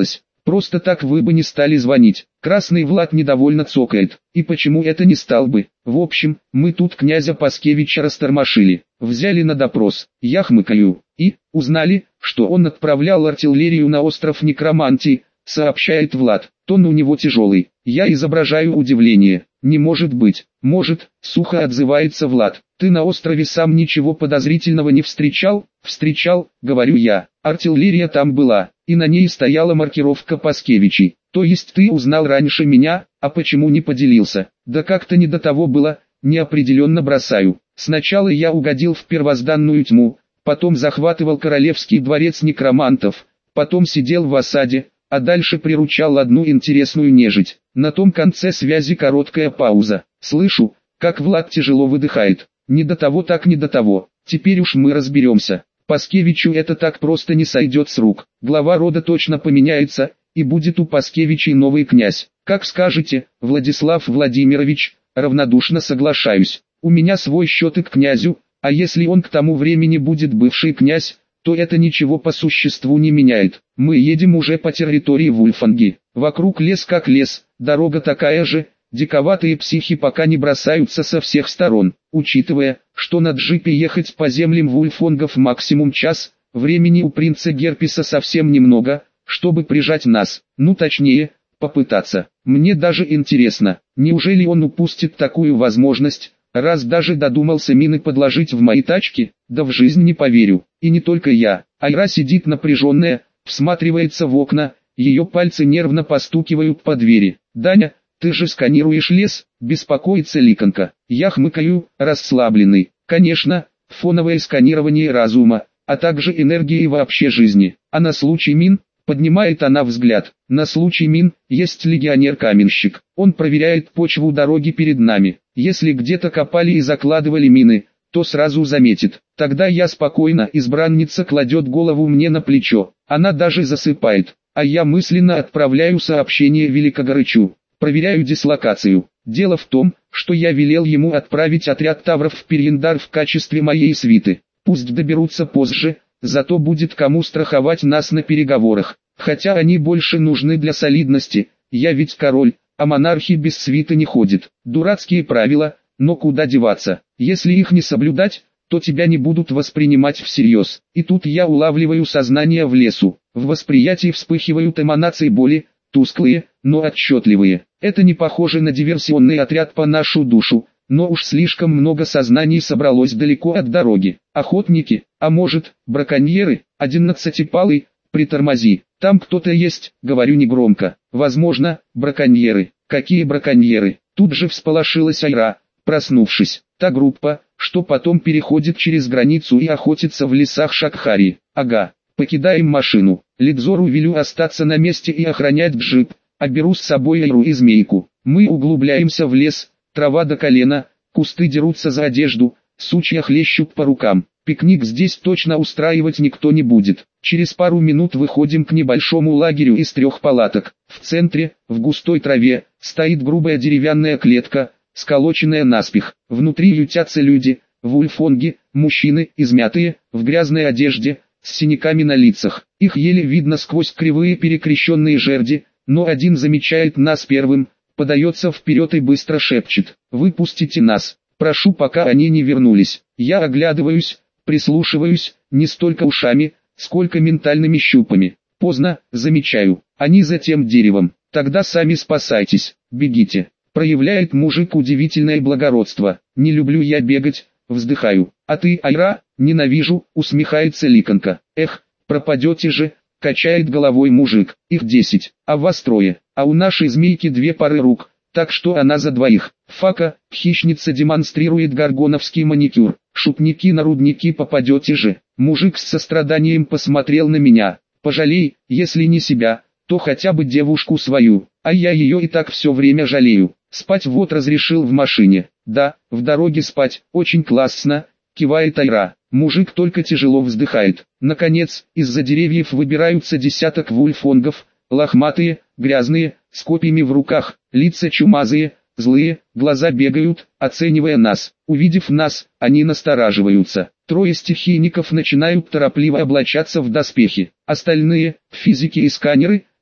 Просто так вы бы не стали звонить. Красный Влад недовольно цокает. И почему это не стал бы? В общем, мы тут князя Паскевича растормошили. Взяли на допрос. Я хмыкаю. И узнали, что он отправлял артиллерию на остров Некромантии, сообщает Влад. Тон у него тяжелый. Я изображаю удивление. Не может быть. Может, сухо отзывается Влад. Ты на острове сам ничего подозрительного не встречал? Встречал, говорю я. Артиллерия там была, и на ней стояла маркировка Паскевичей. То есть ты узнал раньше меня, а почему не поделился? Да как-то не до того было, неопределенно бросаю. Сначала я угодил в первозданную тьму, потом захватывал королевский дворец некромантов, потом сидел в осаде, а дальше приручал одну интересную нежить. На том конце связи короткая пауза. Слышу, как Влад тяжело выдыхает. Не до того так не до того. Теперь уж мы разберемся. Паскевичу это так просто не сойдет с рук. Глава рода точно поменяется, и будет у Паскевичей новый князь. Как скажете, Владислав Владимирович, равнодушно соглашаюсь. У меня свой счет и к князю, а если он к тому времени будет бывший князь, то это ничего по существу не меняет. Мы едем уже по территории Вульфанги. Вокруг лес как лес, дорога такая же, диковатые психи пока не бросаются со всех сторон. Учитывая, что на джипе ехать по землям вульфонгов максимум час, времени у принца Герпеса совсем немного, чтобы прижать нас, ну точнее, попытаться. Мне даже интересно, неужели он упустит такую возможность, раз даже додумался мины подложить в мои тачки? Да в жизнь не поверю. И не только я. Айра сидит напряженная, всматривается в окна, ее пальцы нервно постукивают по двери. «Даня, ты же сканируешь лес?» – беспокоится Ликонка. Я хмыкаю, расслабленный. Конечно, фоновое сканирование разума, а также энергии вообще жизни. А на случай мин, поднимает она взгляд. На случай мин, есть легионер-каменщик. Он проверяет почву дороги перед нами. Если где-то копали и закладывали мины, то сразу заметит. Тогда я спокойно, избранница кладет голову мне на плечо. Она даже засыпает, а я мысленно отправляю сообщение Великогорычу. Проверяю дислокацию. Дело в том, что я велел ему отправить отряд тавров в Перьендар в качестве моей свиты. Пусть доберутся позже, зато будет кому страховать нас на переговорах. Хотя они больше нужны для солидности, я ведь король, а монархи без свиты не ходят. Дурацкие правила, но куда деваться? Если их не соблюдать, то тебя не будут воспринимать всерьез. И тут я улавливаю сознание в лесу. В восприятии вспыхивают эманации боли, тусклые, но отчетливые. Это не похоже на диверсионный отряд по нашу душу, но уж слишком много сознаний собралось далеко от дороги. Охотники, а может, браконьеры? Одиннадцатипалый, притормози. Там кто-то есть, говорю негромко. Возможно, браконьеры. Какие браконьеры? Тут же всполошилась Айра, проснувшись. Та группа, что потом переходит через границу и охотится в лесах Шакхари. Ага. Покидаем машину. Лидзору велю остаться на месте и охранять джип, а беру с собой Айру и Змейку. Мы углубляемся в лес, трава до колена, кусты дерутся за одежду, сучья хлещут по рукам. Пикник здесь точно устраивать никто не будет. Через пару минут выходим к небольшому лагерю из трех палаток. В центре, в густой траве, стоит грубая деревянная клетка, сколоченная наспех. Внутри ютятся люди, вульфонги, мужчины, измятые, в грязной одежде, с синяками на лицах. Их еле видно сквозь кривые перекрещенные жерди, но один замечает нас первым, подается вперед и быстро шепчет: «Выпустите нас, прошу, пока они не вернулись». Я оглядываюсь, прислушиваюсь, не столько ушами, сколько ментальными щупами. Поздно, замечаю, они за тем деревом. Тогда сами спасайтесь, бегите. Проявляет мужик удивительное благородство. Не люблю я бегать, вздыхаю. А ты, Айра? Ненавижу, усмехается Ликонка. Эх, пропадете же, качает головой мужик. Их десять, а вас трое, а у нашей змейки две пары рук, так что она за двоих. Фака, хищница, демонстрирует горгоновский маникюр. Шутники на рудники попадете же. Мужик с состраданием посмотрел на меня. Пожалей, если не себя, то хотя бы девушку свою, а я ее и так все время жалею. Спать вот разрешил в машине. Да, в дороге спать, очень классно, кивает Айра. Мужик только тяжело вздыхает. Наконец, из-за деревьев выбираются десяток вульфонгов, лохматые, грязные, с копьями в руках, лица чумазые, злые, глаза бегают, оценивая нас. Увидев нас, они настораживаются. Трое стихийников начинают торопливо облачаться в доспехи. Остальные, физики и сканеры,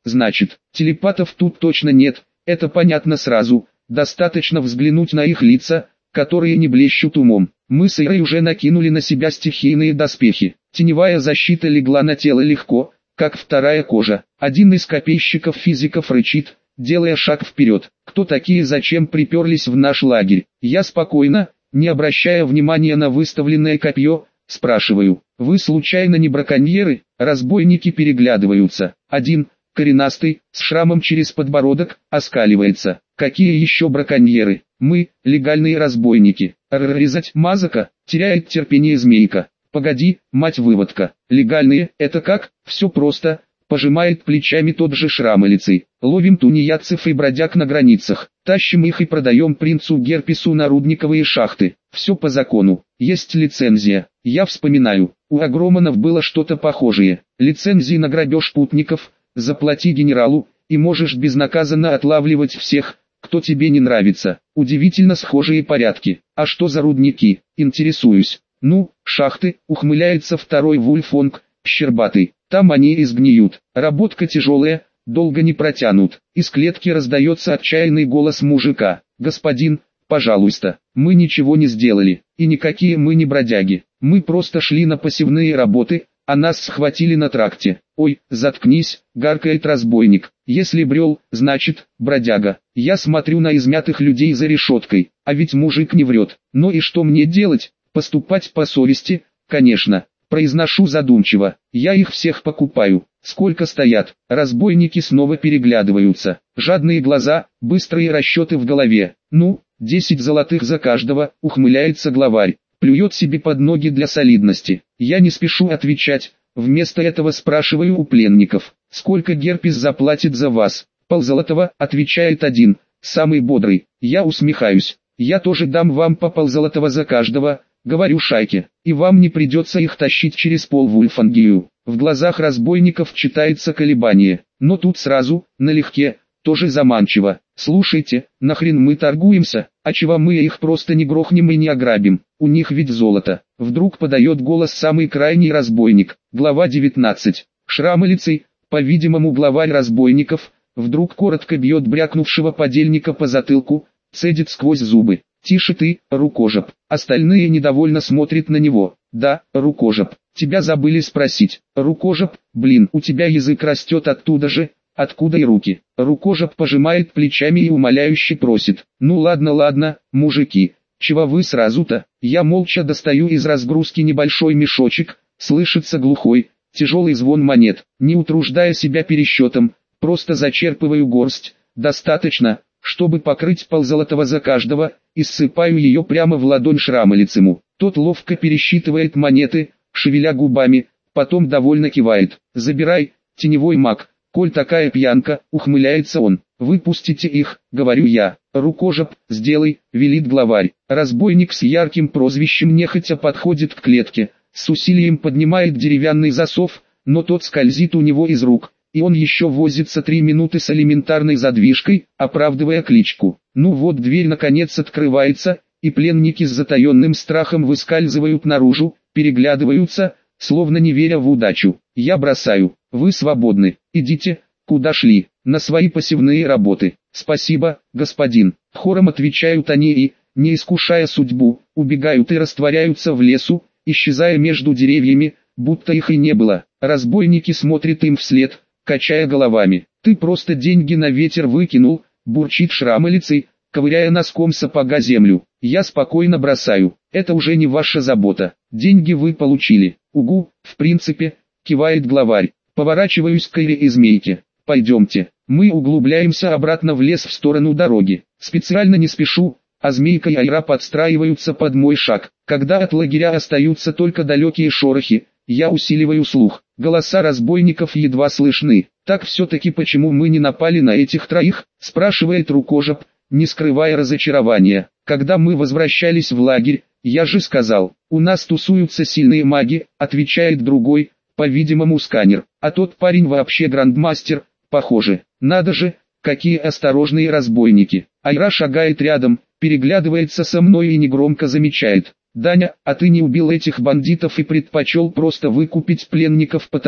значит, телепатов тут точно нет, это понятно сразу, достаточно взглянуть на их лица, которые не блещут умом. Мы с Ирой уже накинули на себя стихийные доспехи. Теневая защита легла на тело легко, как вторая кожа. Один из копейщиков-физиков рычит, делая шаг вперед. Кто такие, зачем приперлись в наш лагерь? Я спокойно, не обращая внимания на выставленное копье, спрашиваю. Вы случайно не браконьеры? Разбойники переглядываются. Один, коренастый, с шрамом через подбородок, оскаливается. Какие еще браконьеры? Мы, легальные разбойники. Резать мазака, теряет терпение змейка. Погоди, мать-выводка. Легальные, это как? Все просто. Пожимает плечами тот же шрамолицей. Ловим тунеядцев и бродяг на границах. Тащим их и продаем принцу Герпесу на рудниковые шахты. Все по закону. Есть лицензия. Я вспоминаю. У агроманов было что-то похожее. Лицензии на грабеж путников. Заплати генералу, и можешь безнаказанно отлавливать всех, кто тебе не нравится. Удивительно схожие порядки. А что за рудники? Интересуюсь. Ну, шахты, ухмыляется второй Вульфонг, щербатый. Там они и сгниют. Работка тяжелая, долго не протянут. Из клетки раздается отчаянный голос мужика. Господин, пожалуйста, мы ничего не сделали. И никакие мы не бродяги. Мы просто шли на пассивные работы, а нас схватили на тракте. Ой, заткнись, гаркает разбойник. Если брел, значит, бродяга. Я смотрю на измятых людей за решеткой, а ведь мужик не врет. Ну и что мне делать? Поступать по совести, конечно. Произношу задумчиво. Я их всех покупаю. Сколько стоят? Разбойники снова переглядываются. Жадные глаза, быстрые расчеты в голове. Ну, десять золотых за каждого, ухмыляется главарь. Плюет себе под ноги для солидности. Я не спешу отвечать. Вместо этого спрашиваю у пленников. Сколько Герпес заплатит за вас? Ползолотого, отвечает один, самый бодрый. Я усмехаюсь. Я тоже дам вам по ползолотого за каждого, говорю шайке. И вам не придется их тащить через пол Вульфангию. В глазах разбойников читается колебание. Но тут сразу, налегке, тоже заманчиво. Слушайте, нахрен мы торгуемся, а чего мы их просто не грохнем и не ограбим? У них ведь золото. Вдруг подает голос самый крайний разбойник. Глава девятнадцать. Шрамолицей, по-видимому главарь разбойников, вдруг коротко бьет брякнувшего подельника по затылку, цедит сквозь зубы. Тише ты, рукожоп. Остальные недовольно смотрят на него. Да, рукожоп. Тебя забыли спросить. Рукожоп, блин, у тебя язык растет оттуда же, откуда и руки. Рукожоп пожимает плечами и умоляюще просит. Ну ладно, ладно, мужики. Чего вы сразу-то? Я молча достаю из разгрузки небольшой мешочек, слышится глухой, тяжелый звон монет. Не утруждая себя пересчетом, просто зачерпываю горсть. Достаточно, чтобы покрыть ползолотого за каждого, и ссыпаю ее прямо в ладонь шрамолицему. Тот ловко пересчитывает монеты, шевеля губами, потом довольно кивает. «Забирай, теневой маг, коль такая пьянка», ухмыляется он. «Выпустите их», говорю я. «Рукожоп, сделай», велит главарь. Разбойник с ярким прозвищем нехотя подходит к клетке, с усилием поднимает деревянный засов, но тот скользит у него из рук, и он еще возится три минуты с элементарной задвижкой, оправдывая кличку. Ну вот дверь наконец открывается, и пленники с затаенным страхом выскальзывают наружу, переглядываются, словно не веря в удачу. Я бросаю. Вы свободны. Идите, куда шли, на свои пассивные работы. Спасибо, господин. Хором отвечают они и, не искушая судьбу, убегают и растворяются в лесу, исчезая между деревьями, будто их и не было. Разбойники смотрят им вслед, качая головами. Ты просто деньги на ветер выкинул, бурчит шрамолицей, ковыряя носком сапога землю. Я спокойно бросаю. Это уже не ваша забота. Деньги вы получили. Угу, в принципе, кивает главарь. Поворачиваюсь к Ире и Змейке. Пойдемте. Мы углубляемся обратно в лес в сторону дороги. Специально не спешу, а Змейка и Айра подстраиваются под мой шаг. Когда от лагеря остаются только далекие шорохи, я усиливаю слух. Голоса разбойников едва слышны. Так все-таки почему мы не напали на этих троих? Спрашивает Рукожоп, не скрывая разочарования. Когда мы возвращались в лагерь, я же сказал, у нас тусуются сильные маги, отвечает другой, по-видимому сканер. А тот парень вообще грандмастер, похоже. Надо же, какие осторожные разбойники. Айра шагает рядом, переглядывается со мной и негромко замечает. Даня, а ты не убил этих бандитов и предпочел просто выкупить пленников потому,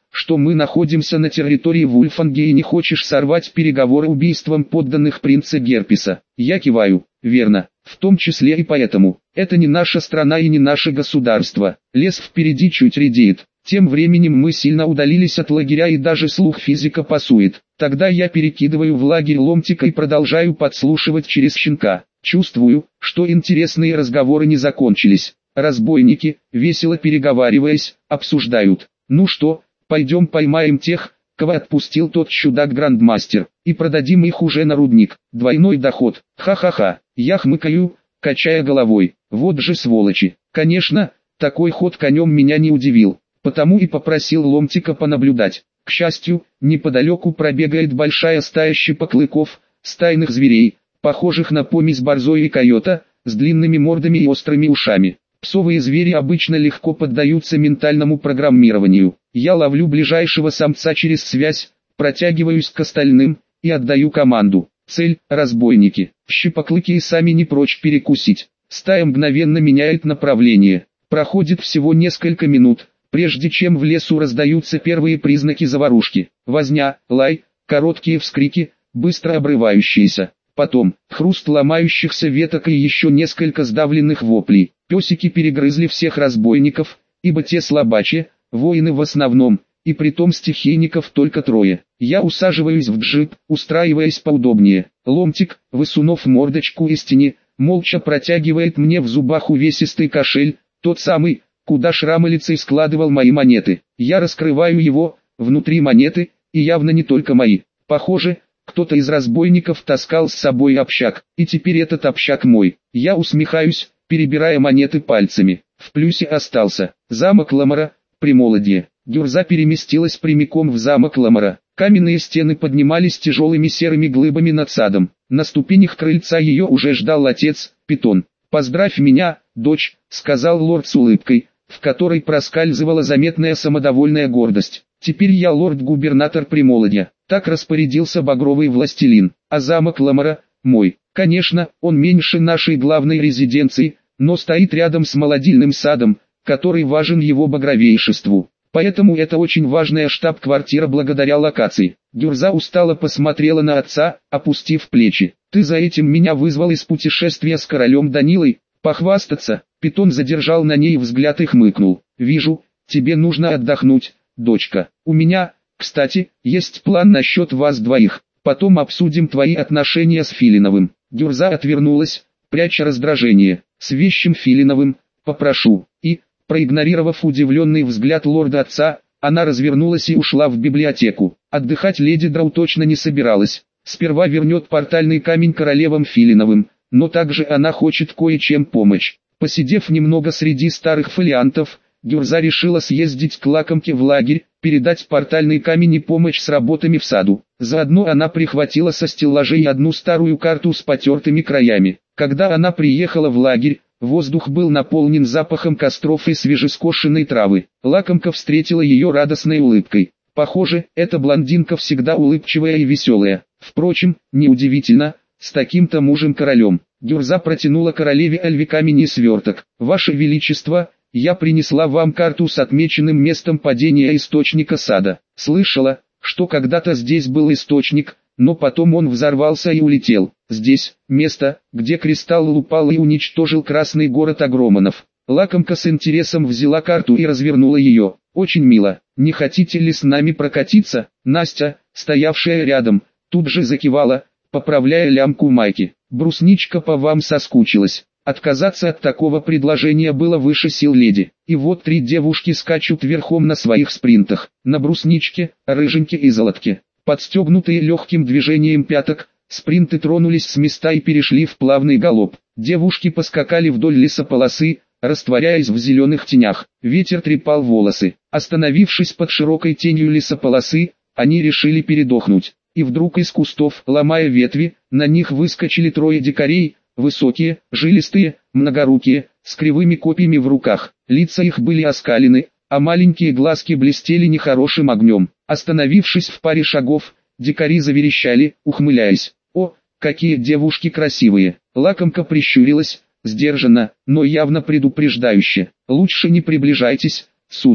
что мы находимся на территории Вульфанги и не хочешь сорвать переговоры убийством подданных принца Герпеса. Я киваю. Верно, в том числе и поэтому. Это не наша страна и не наше государство. Лес впереди чуть редеет. Тем временем мы сильно удалились от лагеря и даже слух физика пасует. Тогда я перекидываю в лагерь ломтика и продолжаю подслушивать через щенка. Чувствую, что интересные разговоры не закончились. Разбойники, весело переговариваясь, обсуждают. Ну что, пойдем поймаем тех, кого отпустил тот чудак-грандмастер, и продадим их уже на рудник. Двойной доход. Ха-ха-ха. Я хмыкаю, качая головой. Вот же сволочи. Конечно, такой ход конем меня не удивил. Потому и попросил ломтика понаблюдать. К счастью, неподалеку пробегает большая стая щипоклыков, стайных зверей, похожих на помесь борзой и койота, с длинными мордами и острыми ушами. Псовые звери обычно легко поддаются ментальному программированию. Я ловлю ближайшего самца через связь, протягиваюсь к остальным и отдаю команду. Цель – разбойники. Щипоклыки и сами не прочь перекусить. Стая мгновенно меняет направление. Проходит всего несколько минут, прежде чем в лесу раздаются первые признаки заварушки. Возня, лай, короткие вскрики, быстро обрывающиеся. Потом, хруст ломающихся веток и еще несколько сдавленных воплей. Песики перегрызли всех разбойников, ибо те слабачи, воины в основном, и притом стихийников только трое. Я усаживаюсь в джип, устраиваясь поудобнее. Ломтик, высунув мордочку из тени, молча протягивает мне в зубах увесистый кошель, тот самый, куда шрамолицей складывал мои монеты. Я раскрываю его, внутри монеты, и явно не только мои. Похоже, кто-то из разбойников таскал с собой общак, и теперь этот общак мой. Я усмехаюсь, перебирая монеты пальцами. В плюсе остался замок Ламара, Примолодье. Гюрза переместилась прямиком в замок Ламара. Каменные стены поднимались тяжелыми серыми глыбами над садом. На ступенях крыльца ее уже ждал отец, Питон. «Поздравь меня, дочь», — сказал лорд с улыбкой, в которой проскальзывала заметная самодовольная гордость. «Теперь я лорд-губернатор Примолодья». Так распорядился багровый властелин. А замок Ламара мой. Конечно, он меньше нашей главной резиденции, но стоит рядом с молодильным садом, который важен его багровейшеству. Поэтому это очень важная штаб-квартира благодаря локации. Гюрза устало посмотрела на отца, опустив плечи. «Ты за этим меня вызвал из путешествия с королем Данилой? Похвастаться?» Питон задержал на ней взгляд и хмыкнул. «Вижу, тебе нужно отдохнуть, дочка. У меня, кстати, есть план насчет вас двоих. Потом обсудим твои отношения с Филиновым». Гюрза отвернулась, пряча раздражение. «С вещим Филиновым, попрошу». И, проигнорировав удивленный взгляд лорда отца, она развернулась и ушла в библиотеку. Отдыхать леди Драу точно не собиралась. Сперва вернет портальный камень королевам Филиновым, но также она хочет кое-чем помочь. Посидев немного среди старых фолиантов, Гюрза решила съездить к лакомке в лагерь, передать портальный камень и помощь с работами в саду. Заодно она прихватила со стеллажей одну старую карту с потертыми краями. Когда она приехала в лагерь, воздух был наполнен запахом костров и свежескошенной травы. Лакомка встретила ее радостной улыбкой. Похоже, эта блондинка всегда улыбчивая и веселая. Впрочем, неудивительно, с таким-то мужем-королем. Гюрза протянула королеве Эльви камень и сверток. «Ваше Величество, я принесла вам карту с отмеченным местом падения источника сада. Слышала, что когда-то здесь был источник, но потом он взорвался и улетел. Здесь, место, где кристалл упал и уничтожил красный город Агроманов». Лакомка с интересом взяла карту и развернула ее. «Очень мило. Не хотите ли с нами прокатиться?» Настя, стоявшая рядом, тут же закивала, поправляя лямку майки. «Брусничка по вам соскучилась». Отказаться от такого предложения было выше сил леди. И вот три девушки скачут верхом на своих спринтах. На Брусничке, Рыженьке и Золотке. Подстегнутые легким движением пяток, спринты тронулись с места и перешли в плавный галоп. Девушки поскакали вдоль лесополосы, растворяясь в зеленых тенях. Ветер трепал волосы. Остановившись под широкой тенью лесополосы, они решили передохнуть. И вдруг из кустов, ломая ветви, на них выскочили трое дикарей, высокие, жилистые, многорукие, с кривыми копьями в руках. Лица их были оскалены, а маленькие глазки блестели нехорошим огнем. Остановившись в паре шагов, дикари заверещали, ухмыляясь. «О, какие девушки красивые!» Лакомка прищурилась, сдержанно, но явно предупреждающе. «Лучше не приближайтесь, судари.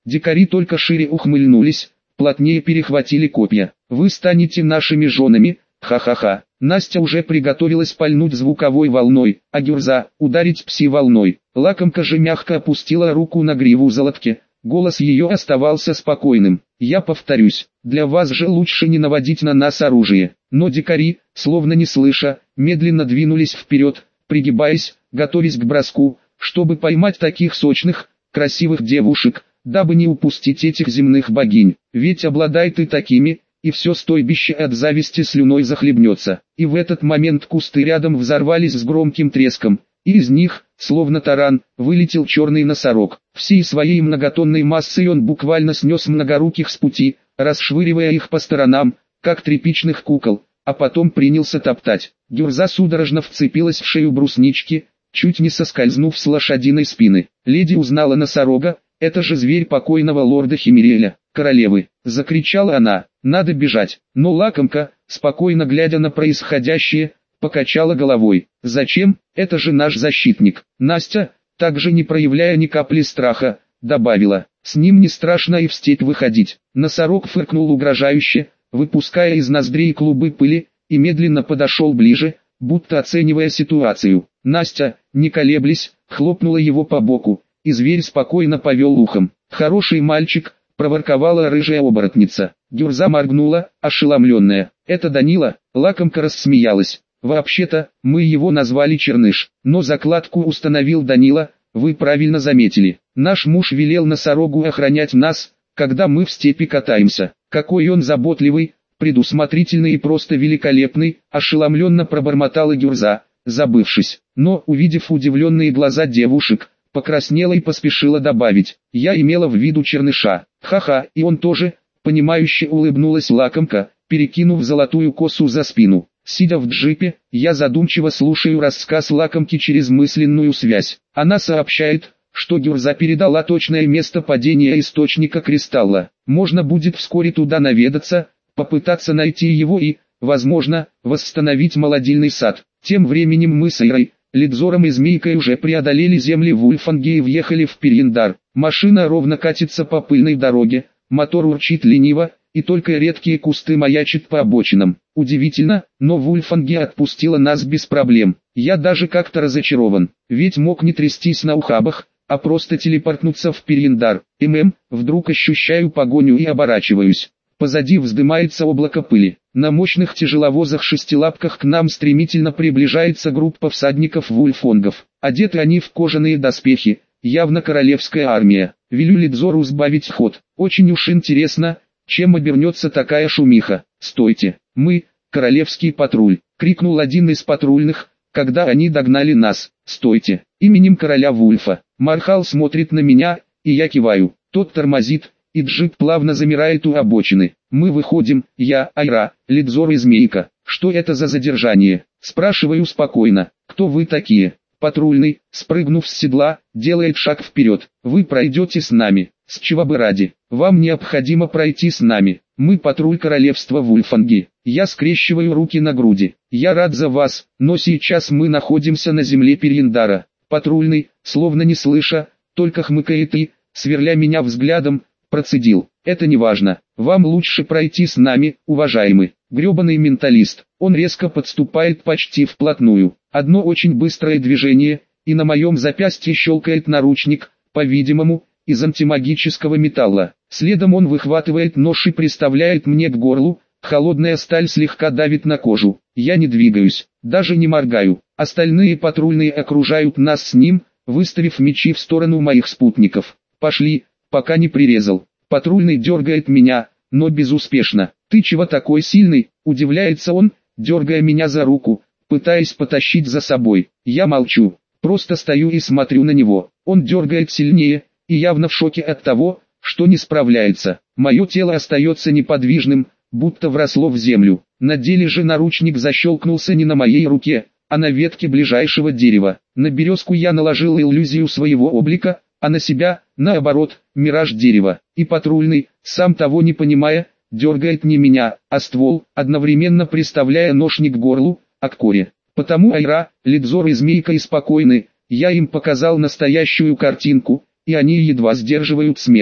Дикари только шире ухмыльнулись, плотнее перехватили копья. «Вы станете нашими женами, ха-ха-ха». Настя уже приготовилась пальнуть звуковой волной, а Гюрза — ударить пси-волной. Лакомка же мягко опустила руку на гриву Золотки. Голос ее оставался спокойным. «Я повторюсь, для вас же лучше не наводить на нас оружие». Но дикари, словно не слыша, медленно двинулись вперед, пригибаясь, готовясь к броску, чтобы поймать таких сочных, красивых девушек, дабы не упустить этих земных богинь. Ведь обладай ты такими, и все стойбище от зависти слюной захлебнется. И в этот момент кусты рядом взорвались с громким треском, и из них, словно таран, вылетел черный носорог. Всей своей многотонной массой он буквально снес многоруких с пути, расшвыривая их по сторонам, как тряпичных кукол, а потом принялся топтать. Гюрза судорожно вцепилась в шею бруснички, чуть не соскользнув с лошадиной спины. Леди узнала носорога, это же зверь покойного лорда Химериэля, королевы. Закричала она, надо бежать. Но лакомка, спокойно глядя на происходящее, покачала головой. Зачем, это же наш защитник. Настя, также не проявляя ни капли страха, добавила, с ним не страшно и в степь выходить. Носорог фыркнул угрожающе, выпуская из ноздрей клубы пыли, и медленно подошел ближе, будто оценивая ситуацию. Настя, не колеблясь, хлопнула его по боку, и зверь спокойно повел ухом. «Хороший мальчик», — проворковала рыжая оборотница. Гюрза моргнула, ошеломленная. «Это Данила?» Лакомка рассмеялась. «Вообще-то, мы его назвали Черныш, но закладку установил Данила, вы правильно заметили. Наш муж велел носорогу охранять нас, когда мы в степи катаемся. Какой он заботливый, предусмотрительный и просто великолепный», ошеломленно пробормотала Гюрза, забывшись. Но, увидев удивленные глаза девушек, покраснела и поспешила добавить, «Я имела в виду Черныша». «Ха-ха, и он тоже», — понимающе улыбнулась лакомка, перекинув золотую косу за спину. Сидя в джипе, я задумчиво слушаю рассказ лакомки через мысленную связь. Она сообщает, что Гюрза передала точное место падения источника кристалла. Можно будет вскоре туда наведаться, попытаться найти его и, возможно, восстановить молодильный сад. Тем временем мы с Айрой, Лидзором и Змейкой уже преодолели земли Вульфанги и въехали в Перьендар. Машина ровно катится по пыльной дороге, мотор урчит лениво, и только редкие кусты маячат по обочинам. Удивительно, но Вульфанги отпустила нас без проблем. Я даже как-то разочарован, ведь мог не трястись на ухабах, а просто телепортнуться в Перьендар. ММ, вдруг ощущаю погоню и оборачиваюсь. Позади вздымается облако пыли. На мощных тяжеловозах-шестилапках к нам стремительно приближается группа всадников-вульфонгов. Одеты они в кожаные доспехи, явно королевская армия. Велю Лидзору сбавить ход. Очень уж интересно, чем обернется такая шумиха. «Стойте, мы, королевский патруль!» — крикнул один из патрульных, когда они догнали нас. «Стойте, именем короля Вульфа!» Мархал смотрит на меня, и я киваю. Тот тормозит, и джип плавно замирает у обочины. Мы выходим, я, Айра, Лидзор и Змейка. «Что это за задержание?» Спрашиваю спокойно. «Кто вы такие?» Патрульный, спрыгнув с седла, делает шаг вперед. «Вы пройдете с нами». «С чего бы ради? Вам необходимо пройти с нами. Мы патруль королевства Вульфанги». Я скрещиваю руки на груди. «Я рад за вас, но сейчас мы находимся на земле Перьендара». Патрульный, словно не слыша, только хмыкает и, сверля меня взглядом, процедил. «Это не важно. Вам лучше пройти с нами, уважаемый». Гребаный менталист. Он резко подступает почти вплотную. Одно очень быстрое движение, и на моем запястье щелкает наручник, по-видимому, из антимагического металла. Следом он выхватывает нож и приставляет мне к горлу, холодная сталь слегка давит на кожу. Я не двигаюсь, даже не моргаю. Остальные патрульные окружают нас с ним, выставив мечи в сторону моих спутников. «Пошли, пока не прирезал». Патрульный дергает меня, но безуспешно. «Ты чего такой сильный?» – удивляется он, дергая меня за руку, пытаясь потащить за собой. Я молчу, просто стою и смотрю на него. Он дергает сильнее, и явно в шоке от того, что не справляется. Мое тело остается неподвижным, будто вросло в землю. На деле же наручник защелкнулся не на моей руке, а на ветке ближайшего дерева. На березку я наложил иллюзию своего облика, а на себя, наоборот, мираж дерева. И патрульный, сам того не понимая, дергает не меня, а ствол, одновременно приставляя нож не к горлу, а к коре. Потому Айра, Лидзор и Змейка и спокойны, я им показал настоящую картинку, и они едва сдерживают смех.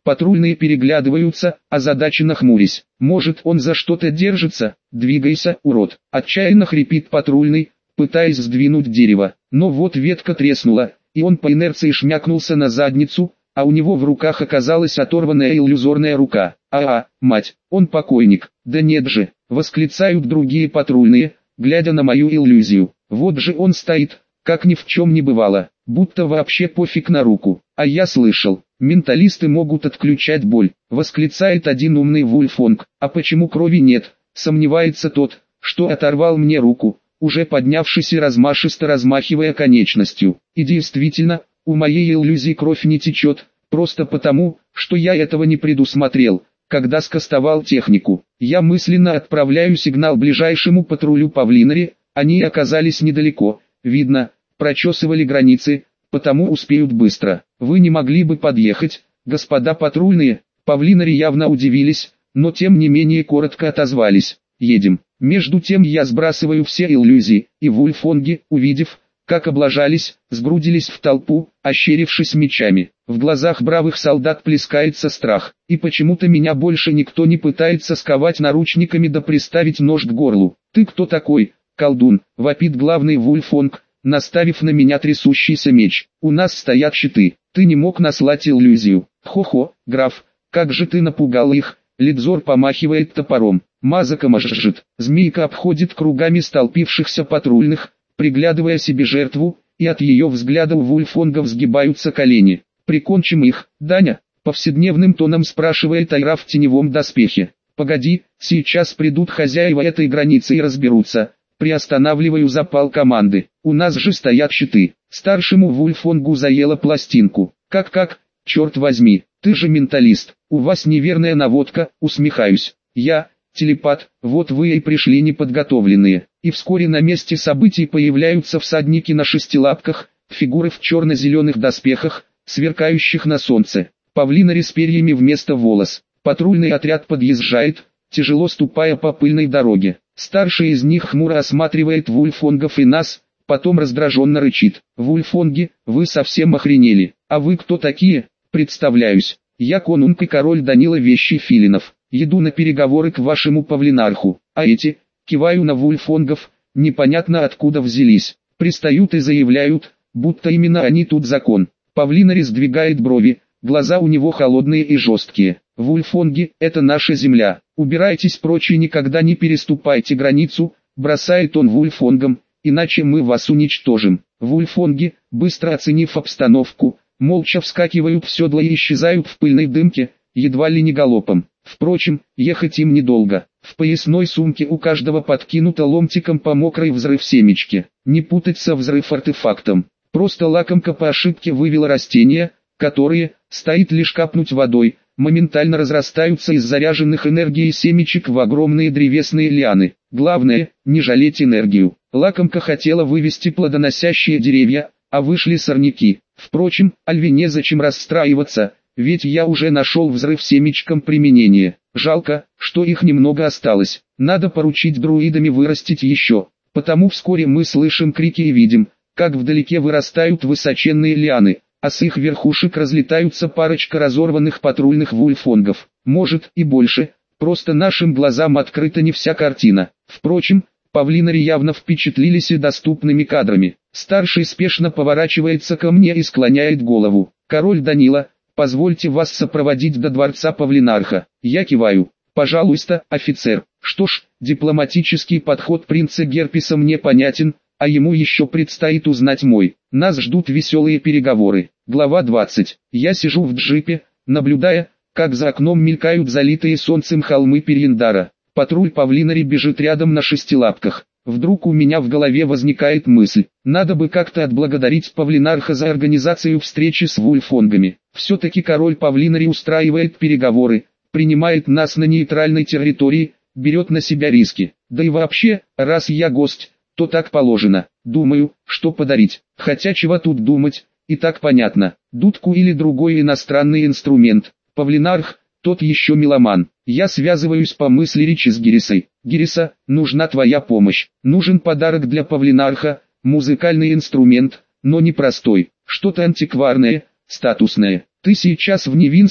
Патрульные переглядываются, озадаченно хмурясь. Может, он за что-то держится? Двигайся, урод. Отчаянно хрипит патрульный, пытаясь сдвинуть дерево. Но вот ветка треснула, и он по инерции шмякнулся на задницу, а у него в руках оказалась оторванная иллюзорная рука. «А-а, мать, он покойник». «Да нет же», — восклицают другие патрульные, глядя на мою иллюзию. «Вот же он стоит, как ни в чем не бывало, будто вообще пофиг на руку». «А я слышал, менталисты могут отключать боль», — восклицает один умный Вульфонг. «А почему крови нет?» — сомневается тот, что оторвал мне руку, уже поднявшись и размашисто размахивая конечностью. И действительно, у моей иллюзии кровь не течет, просто потому, что я этого не предусмотрел, когда скастовал технику. Я мысленно отправляю сигнал ближайшему патрулю Павлинари, они оказались недалеко, видно, прочесывали границы, потому успеют быстро. «Вы не могли бы подъехать, господа патрульные?» Павлинари явно удивились, но тем не менее коротко отозвались. «Едем». Между тем я сбрасываю все иллюзии, и вульфонги, увидев, как облажались, сгрудились в толпу, ощерившись мечами. В глазах бравых солдат плескается страх, и почему-то меня больше никто не пытается сковать наручниками да приставить нож к горлу. «Ты кто такой, колдун?» — вопит главный вульфонг, наставив на меня трясущийся меч. «У нас стоят щиты, ты не мог наслать иллюзию». «Хо-хо, граф, как же ты напугал их!» Лидзор помахивает топором. Мазака мажжит. Змейка обходит кругами столпившихся патрульных, приглядывая себе жертву, и от ее взгляда у вульфонгов сгибаются колени. «Прикончим их, Даня?» — повседневным тоном спрашивает Айра в теневом доспехе. «Погоди, сейчас придут хозяева этой границы и разберутся». Приостанавливаю запал команды. «У нас же стоят щиты». Старшему вульфонгу заело пластинку. «Как-как? Черт возьми, ты же менталист, у вас неверная наводка», усмехаюсь. «Я, телепат, вот вы и пришли неподготовленные». И вскоре на месте событий появляются всадники на шестилапках, фигуры в черно-зеленых доспехах, сверкающих на солнце. Павлинари с перьями вместо волос. Патрульный отряд подъезжает, тяжело ступая по пыльной дороге. Старший из них хмуро осматривает вульфонгов и нас, потом раздраженно рычит. «Вульфонги, вы совсем охренели. А вы кто такие?» «Представляюсь. Я конунг и король Данила Вещий Филинов. Еду на переговоры к вашему павлинарху. А эти...» Киваю на вульфонгов, непонятно откуда взялись. Пристают и заявляют, будто именно они тут закон. Павлинари сдвигает брови, глаза у него холодные и жесткие. «Вульфонги, это наша земля. Убирайтесь прочь и никогда не переступайте границу», бросает он вульфонгам, «иначе мы вас уничтожим». Вульфонги, быстро оценив обстановку, молча вскакивают в седло и исчезают в пыльной дымке, едва ли не галопом. Впрочем, ехать им недолго. В поясной сумке у каждого подкинуто ломтиком по мокрой взрыв семечке. Не путать со взрыв артефактом. Просто лакомка по ошибке вывела растения, которые, стоит лишь капнуть водой, моментально разрастаются из заряженных энергией семечек в огромные древесные лианы. Главное, не жалеть энергию. Лакомка хотела вывести плодоносящие деревья, а вышли сорняки. Впрочем, Альве незачем расстраиваться, ведь я уже нашел взрыв семечкам применение. Жалко, что их немного осталось. Надо поручить друидами вырастить еще. Потому вскоре мы слышим крики и видим, как вдалеке вырастают высоченные лианы, а с их верхушек разлетаются парочка разорванных патрульных вульфонгов. Может и больше, просто нашим глазам открыта не вся картина. Впрочем, павлинари явно впечатлились и доступными кадрами. Старший спешно поворачивается ко мне и склоняет голову. «Король Данила, позвольте вас сопроводить до дворца Павлинарха». Я киваю. «Пожалуйста, офицер». Что ж, дипломатический подход принца Герпеса мне понятен, а ему еще предстоит узнать мой. Нас ждут веселые переговоры. Глава двадцать. Я сижу в джипе, наблюдая, как за окном мелькают залитые солнцем холмы Перьяндара. Патруль Павлинари бежит рядом на шестилапках. Вдруг у меня в голове возникает мысль, надо бы как-то отблагодарить Павлинарха за организацию встречи с вульфонгами. Все-таки король Павлинари устраивает переговоры, принимает нас на нейтральной территории, берет на себя риски. Да и вообще, раз я гость, то так положено. Думаю, что подарить. Хотя чего тут думать, и так понятно. Дудку или другой иностранный инструмент. Павлинарх, тот еще меломан. Я связываюсь по мысли речи с Гирисой. «Гириса, нужна твоя помощь. Нужен подарок для Павлинарха, музыкальный инструмент, но не простой, что-то антикварное, статусное. Ты сейчас в Невинске?»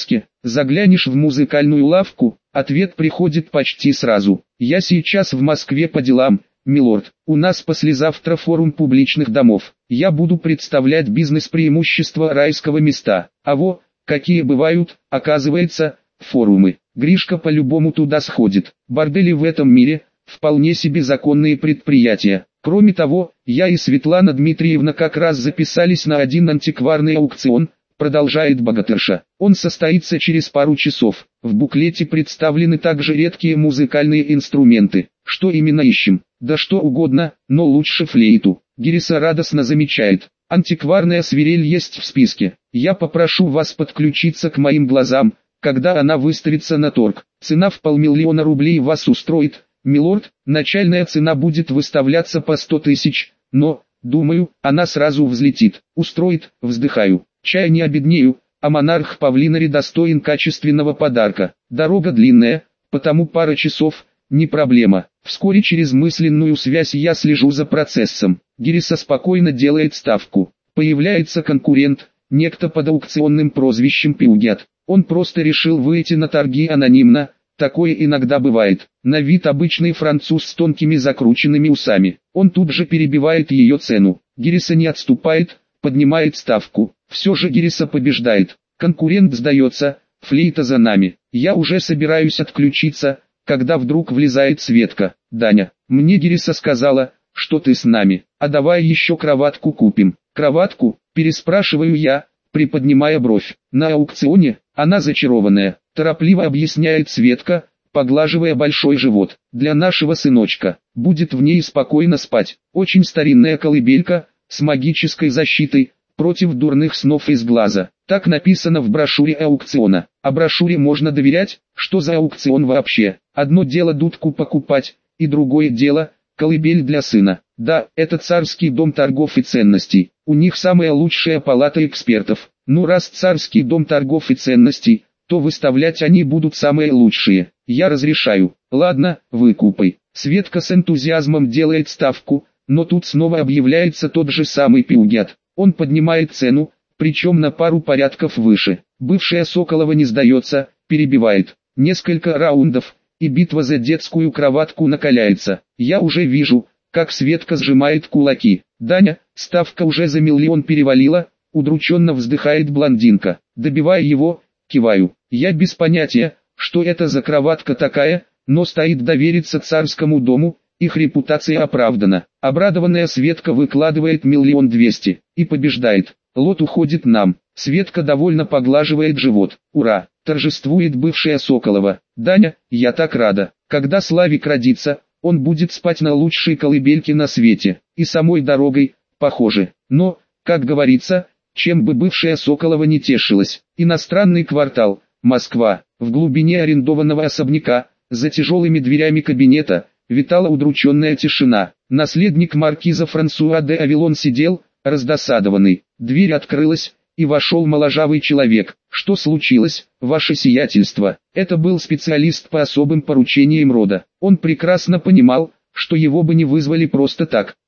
Заглянешь в музыкальную лавку, ответ приходит почти сразу. Я сейчас в Москве по делам, милорд. У нас послезавтра форум публичных домов. Я буду представлять бизнес-преимущества райского места. А во, какие бывают, оказывается, форумы. Гришка по-любому туда сходит. Бордели в этом мире – вполне себе законные предприятия. Кроме того, я и Светлана Дмитриевна как раз записались на один антикварный аукцион, продолжает богатырша. Он состоится через пару часов. В буклете представлены также редкие музыкальные инструменты. Что именно ищем? Да что угодно, но лучше флейту. Гириса радостно замечает. Антикварная свирель есть в списке. Я попрошу вас подключиться к моим глазам, когда она выставится на торг. Цена в полмиллиона рублей вас устроит, милорд. Начальная цена будет выставляться по сто тысяч, но, думаю, она сразу взлетит. Устроит, вздыхаю. Чай не обеднею, а монарх Павлинари достоин качественного подарка. Дорога длинная, потому пара часов – не проблема. Вскоре через мысленную связь я слежу за процессом. Гириса спокойно делает ставку. Появляется конкурент, некто под аукционным прозвищем Пиугят. Он просто решил выйти на торги анонимно, такое иногда бывает. На вид обычный француз с тонкими закрученными усами. Он тут же перебивает ее цену. Гириса не отступает, поднимает ставку. Все же Гириса побеждает. Конкурент сдается, флейта за нами. Я уже собираюсь отключиться, когда вдруг влезает Светка. Даня, мне Гириса сказала, что ты с нами. А давай еще кроватку купим. Кроватку? Переспрашиваю я, приподнимая бровь. На аукционе? Она зачарованная. Торопливо объясняет Светка, поглаживая большой живот. Для нашего сыночка. Будет в ней спокойно спать. Очень старинная колыбелька, с магической защитой, против дурных снов из глаза. Так написано в брошюре аукциона. А брошюре можно доверять? Что за аукцион вообще? Одно дело дудку покупать, и другое дело – колыбель для сына. Да, это царский дом торгов и ценностей. У них самая лучшая палата экспертов. Ну раз царский дом торгов и ценностей, то выставлять они будут самые лучшие. Я разрешаю. Ладно, выкупай. Светка с энтузиазмом делает ставку, но тут снова объявляется тот же самый Пиугят. Он поднимает цену, причем на пару порядков выше. Бывшая Соколова не сдается, перебивает. Несколько раундов, и битва за детскую кроватку накаляется. Я уже вижу, как Светка сжимает кулаки. Даня, ставка уже за миллион перевалила, удрученно вздыхает блондинка. Добивая его, киваю. Я без понятия, что это за кроватка такая, но стоит довериться царскому дому. Их репутация оправдана. Обрадованная Светка выкладывает миллион двести и побеждает. Лот уходит нам. Светка довольно поглаживает живот. Ура! Торжествует бывшая Соколова. Даня, я так рада. Когда Славик родится, он будет спать на лучшей колыбельке на свете. И самой дорогой, похоже. Но, как говорится, чем бы бывшая Соколова не тешилась. Иностранный квартал, Москва. В глубине арендованного особняка, за тяжелыми дверями кабинета, витала удрученная тишина. Наследник маркиза Франсуа де Авилон сидел, раздосадованный. Дверь открылась, и вошел моложавый человек. Что случилось, ваше сиятельство? Это был специалист по особым поручениям рода. Он прекрасно понимал, что его бы не вызвали просто так.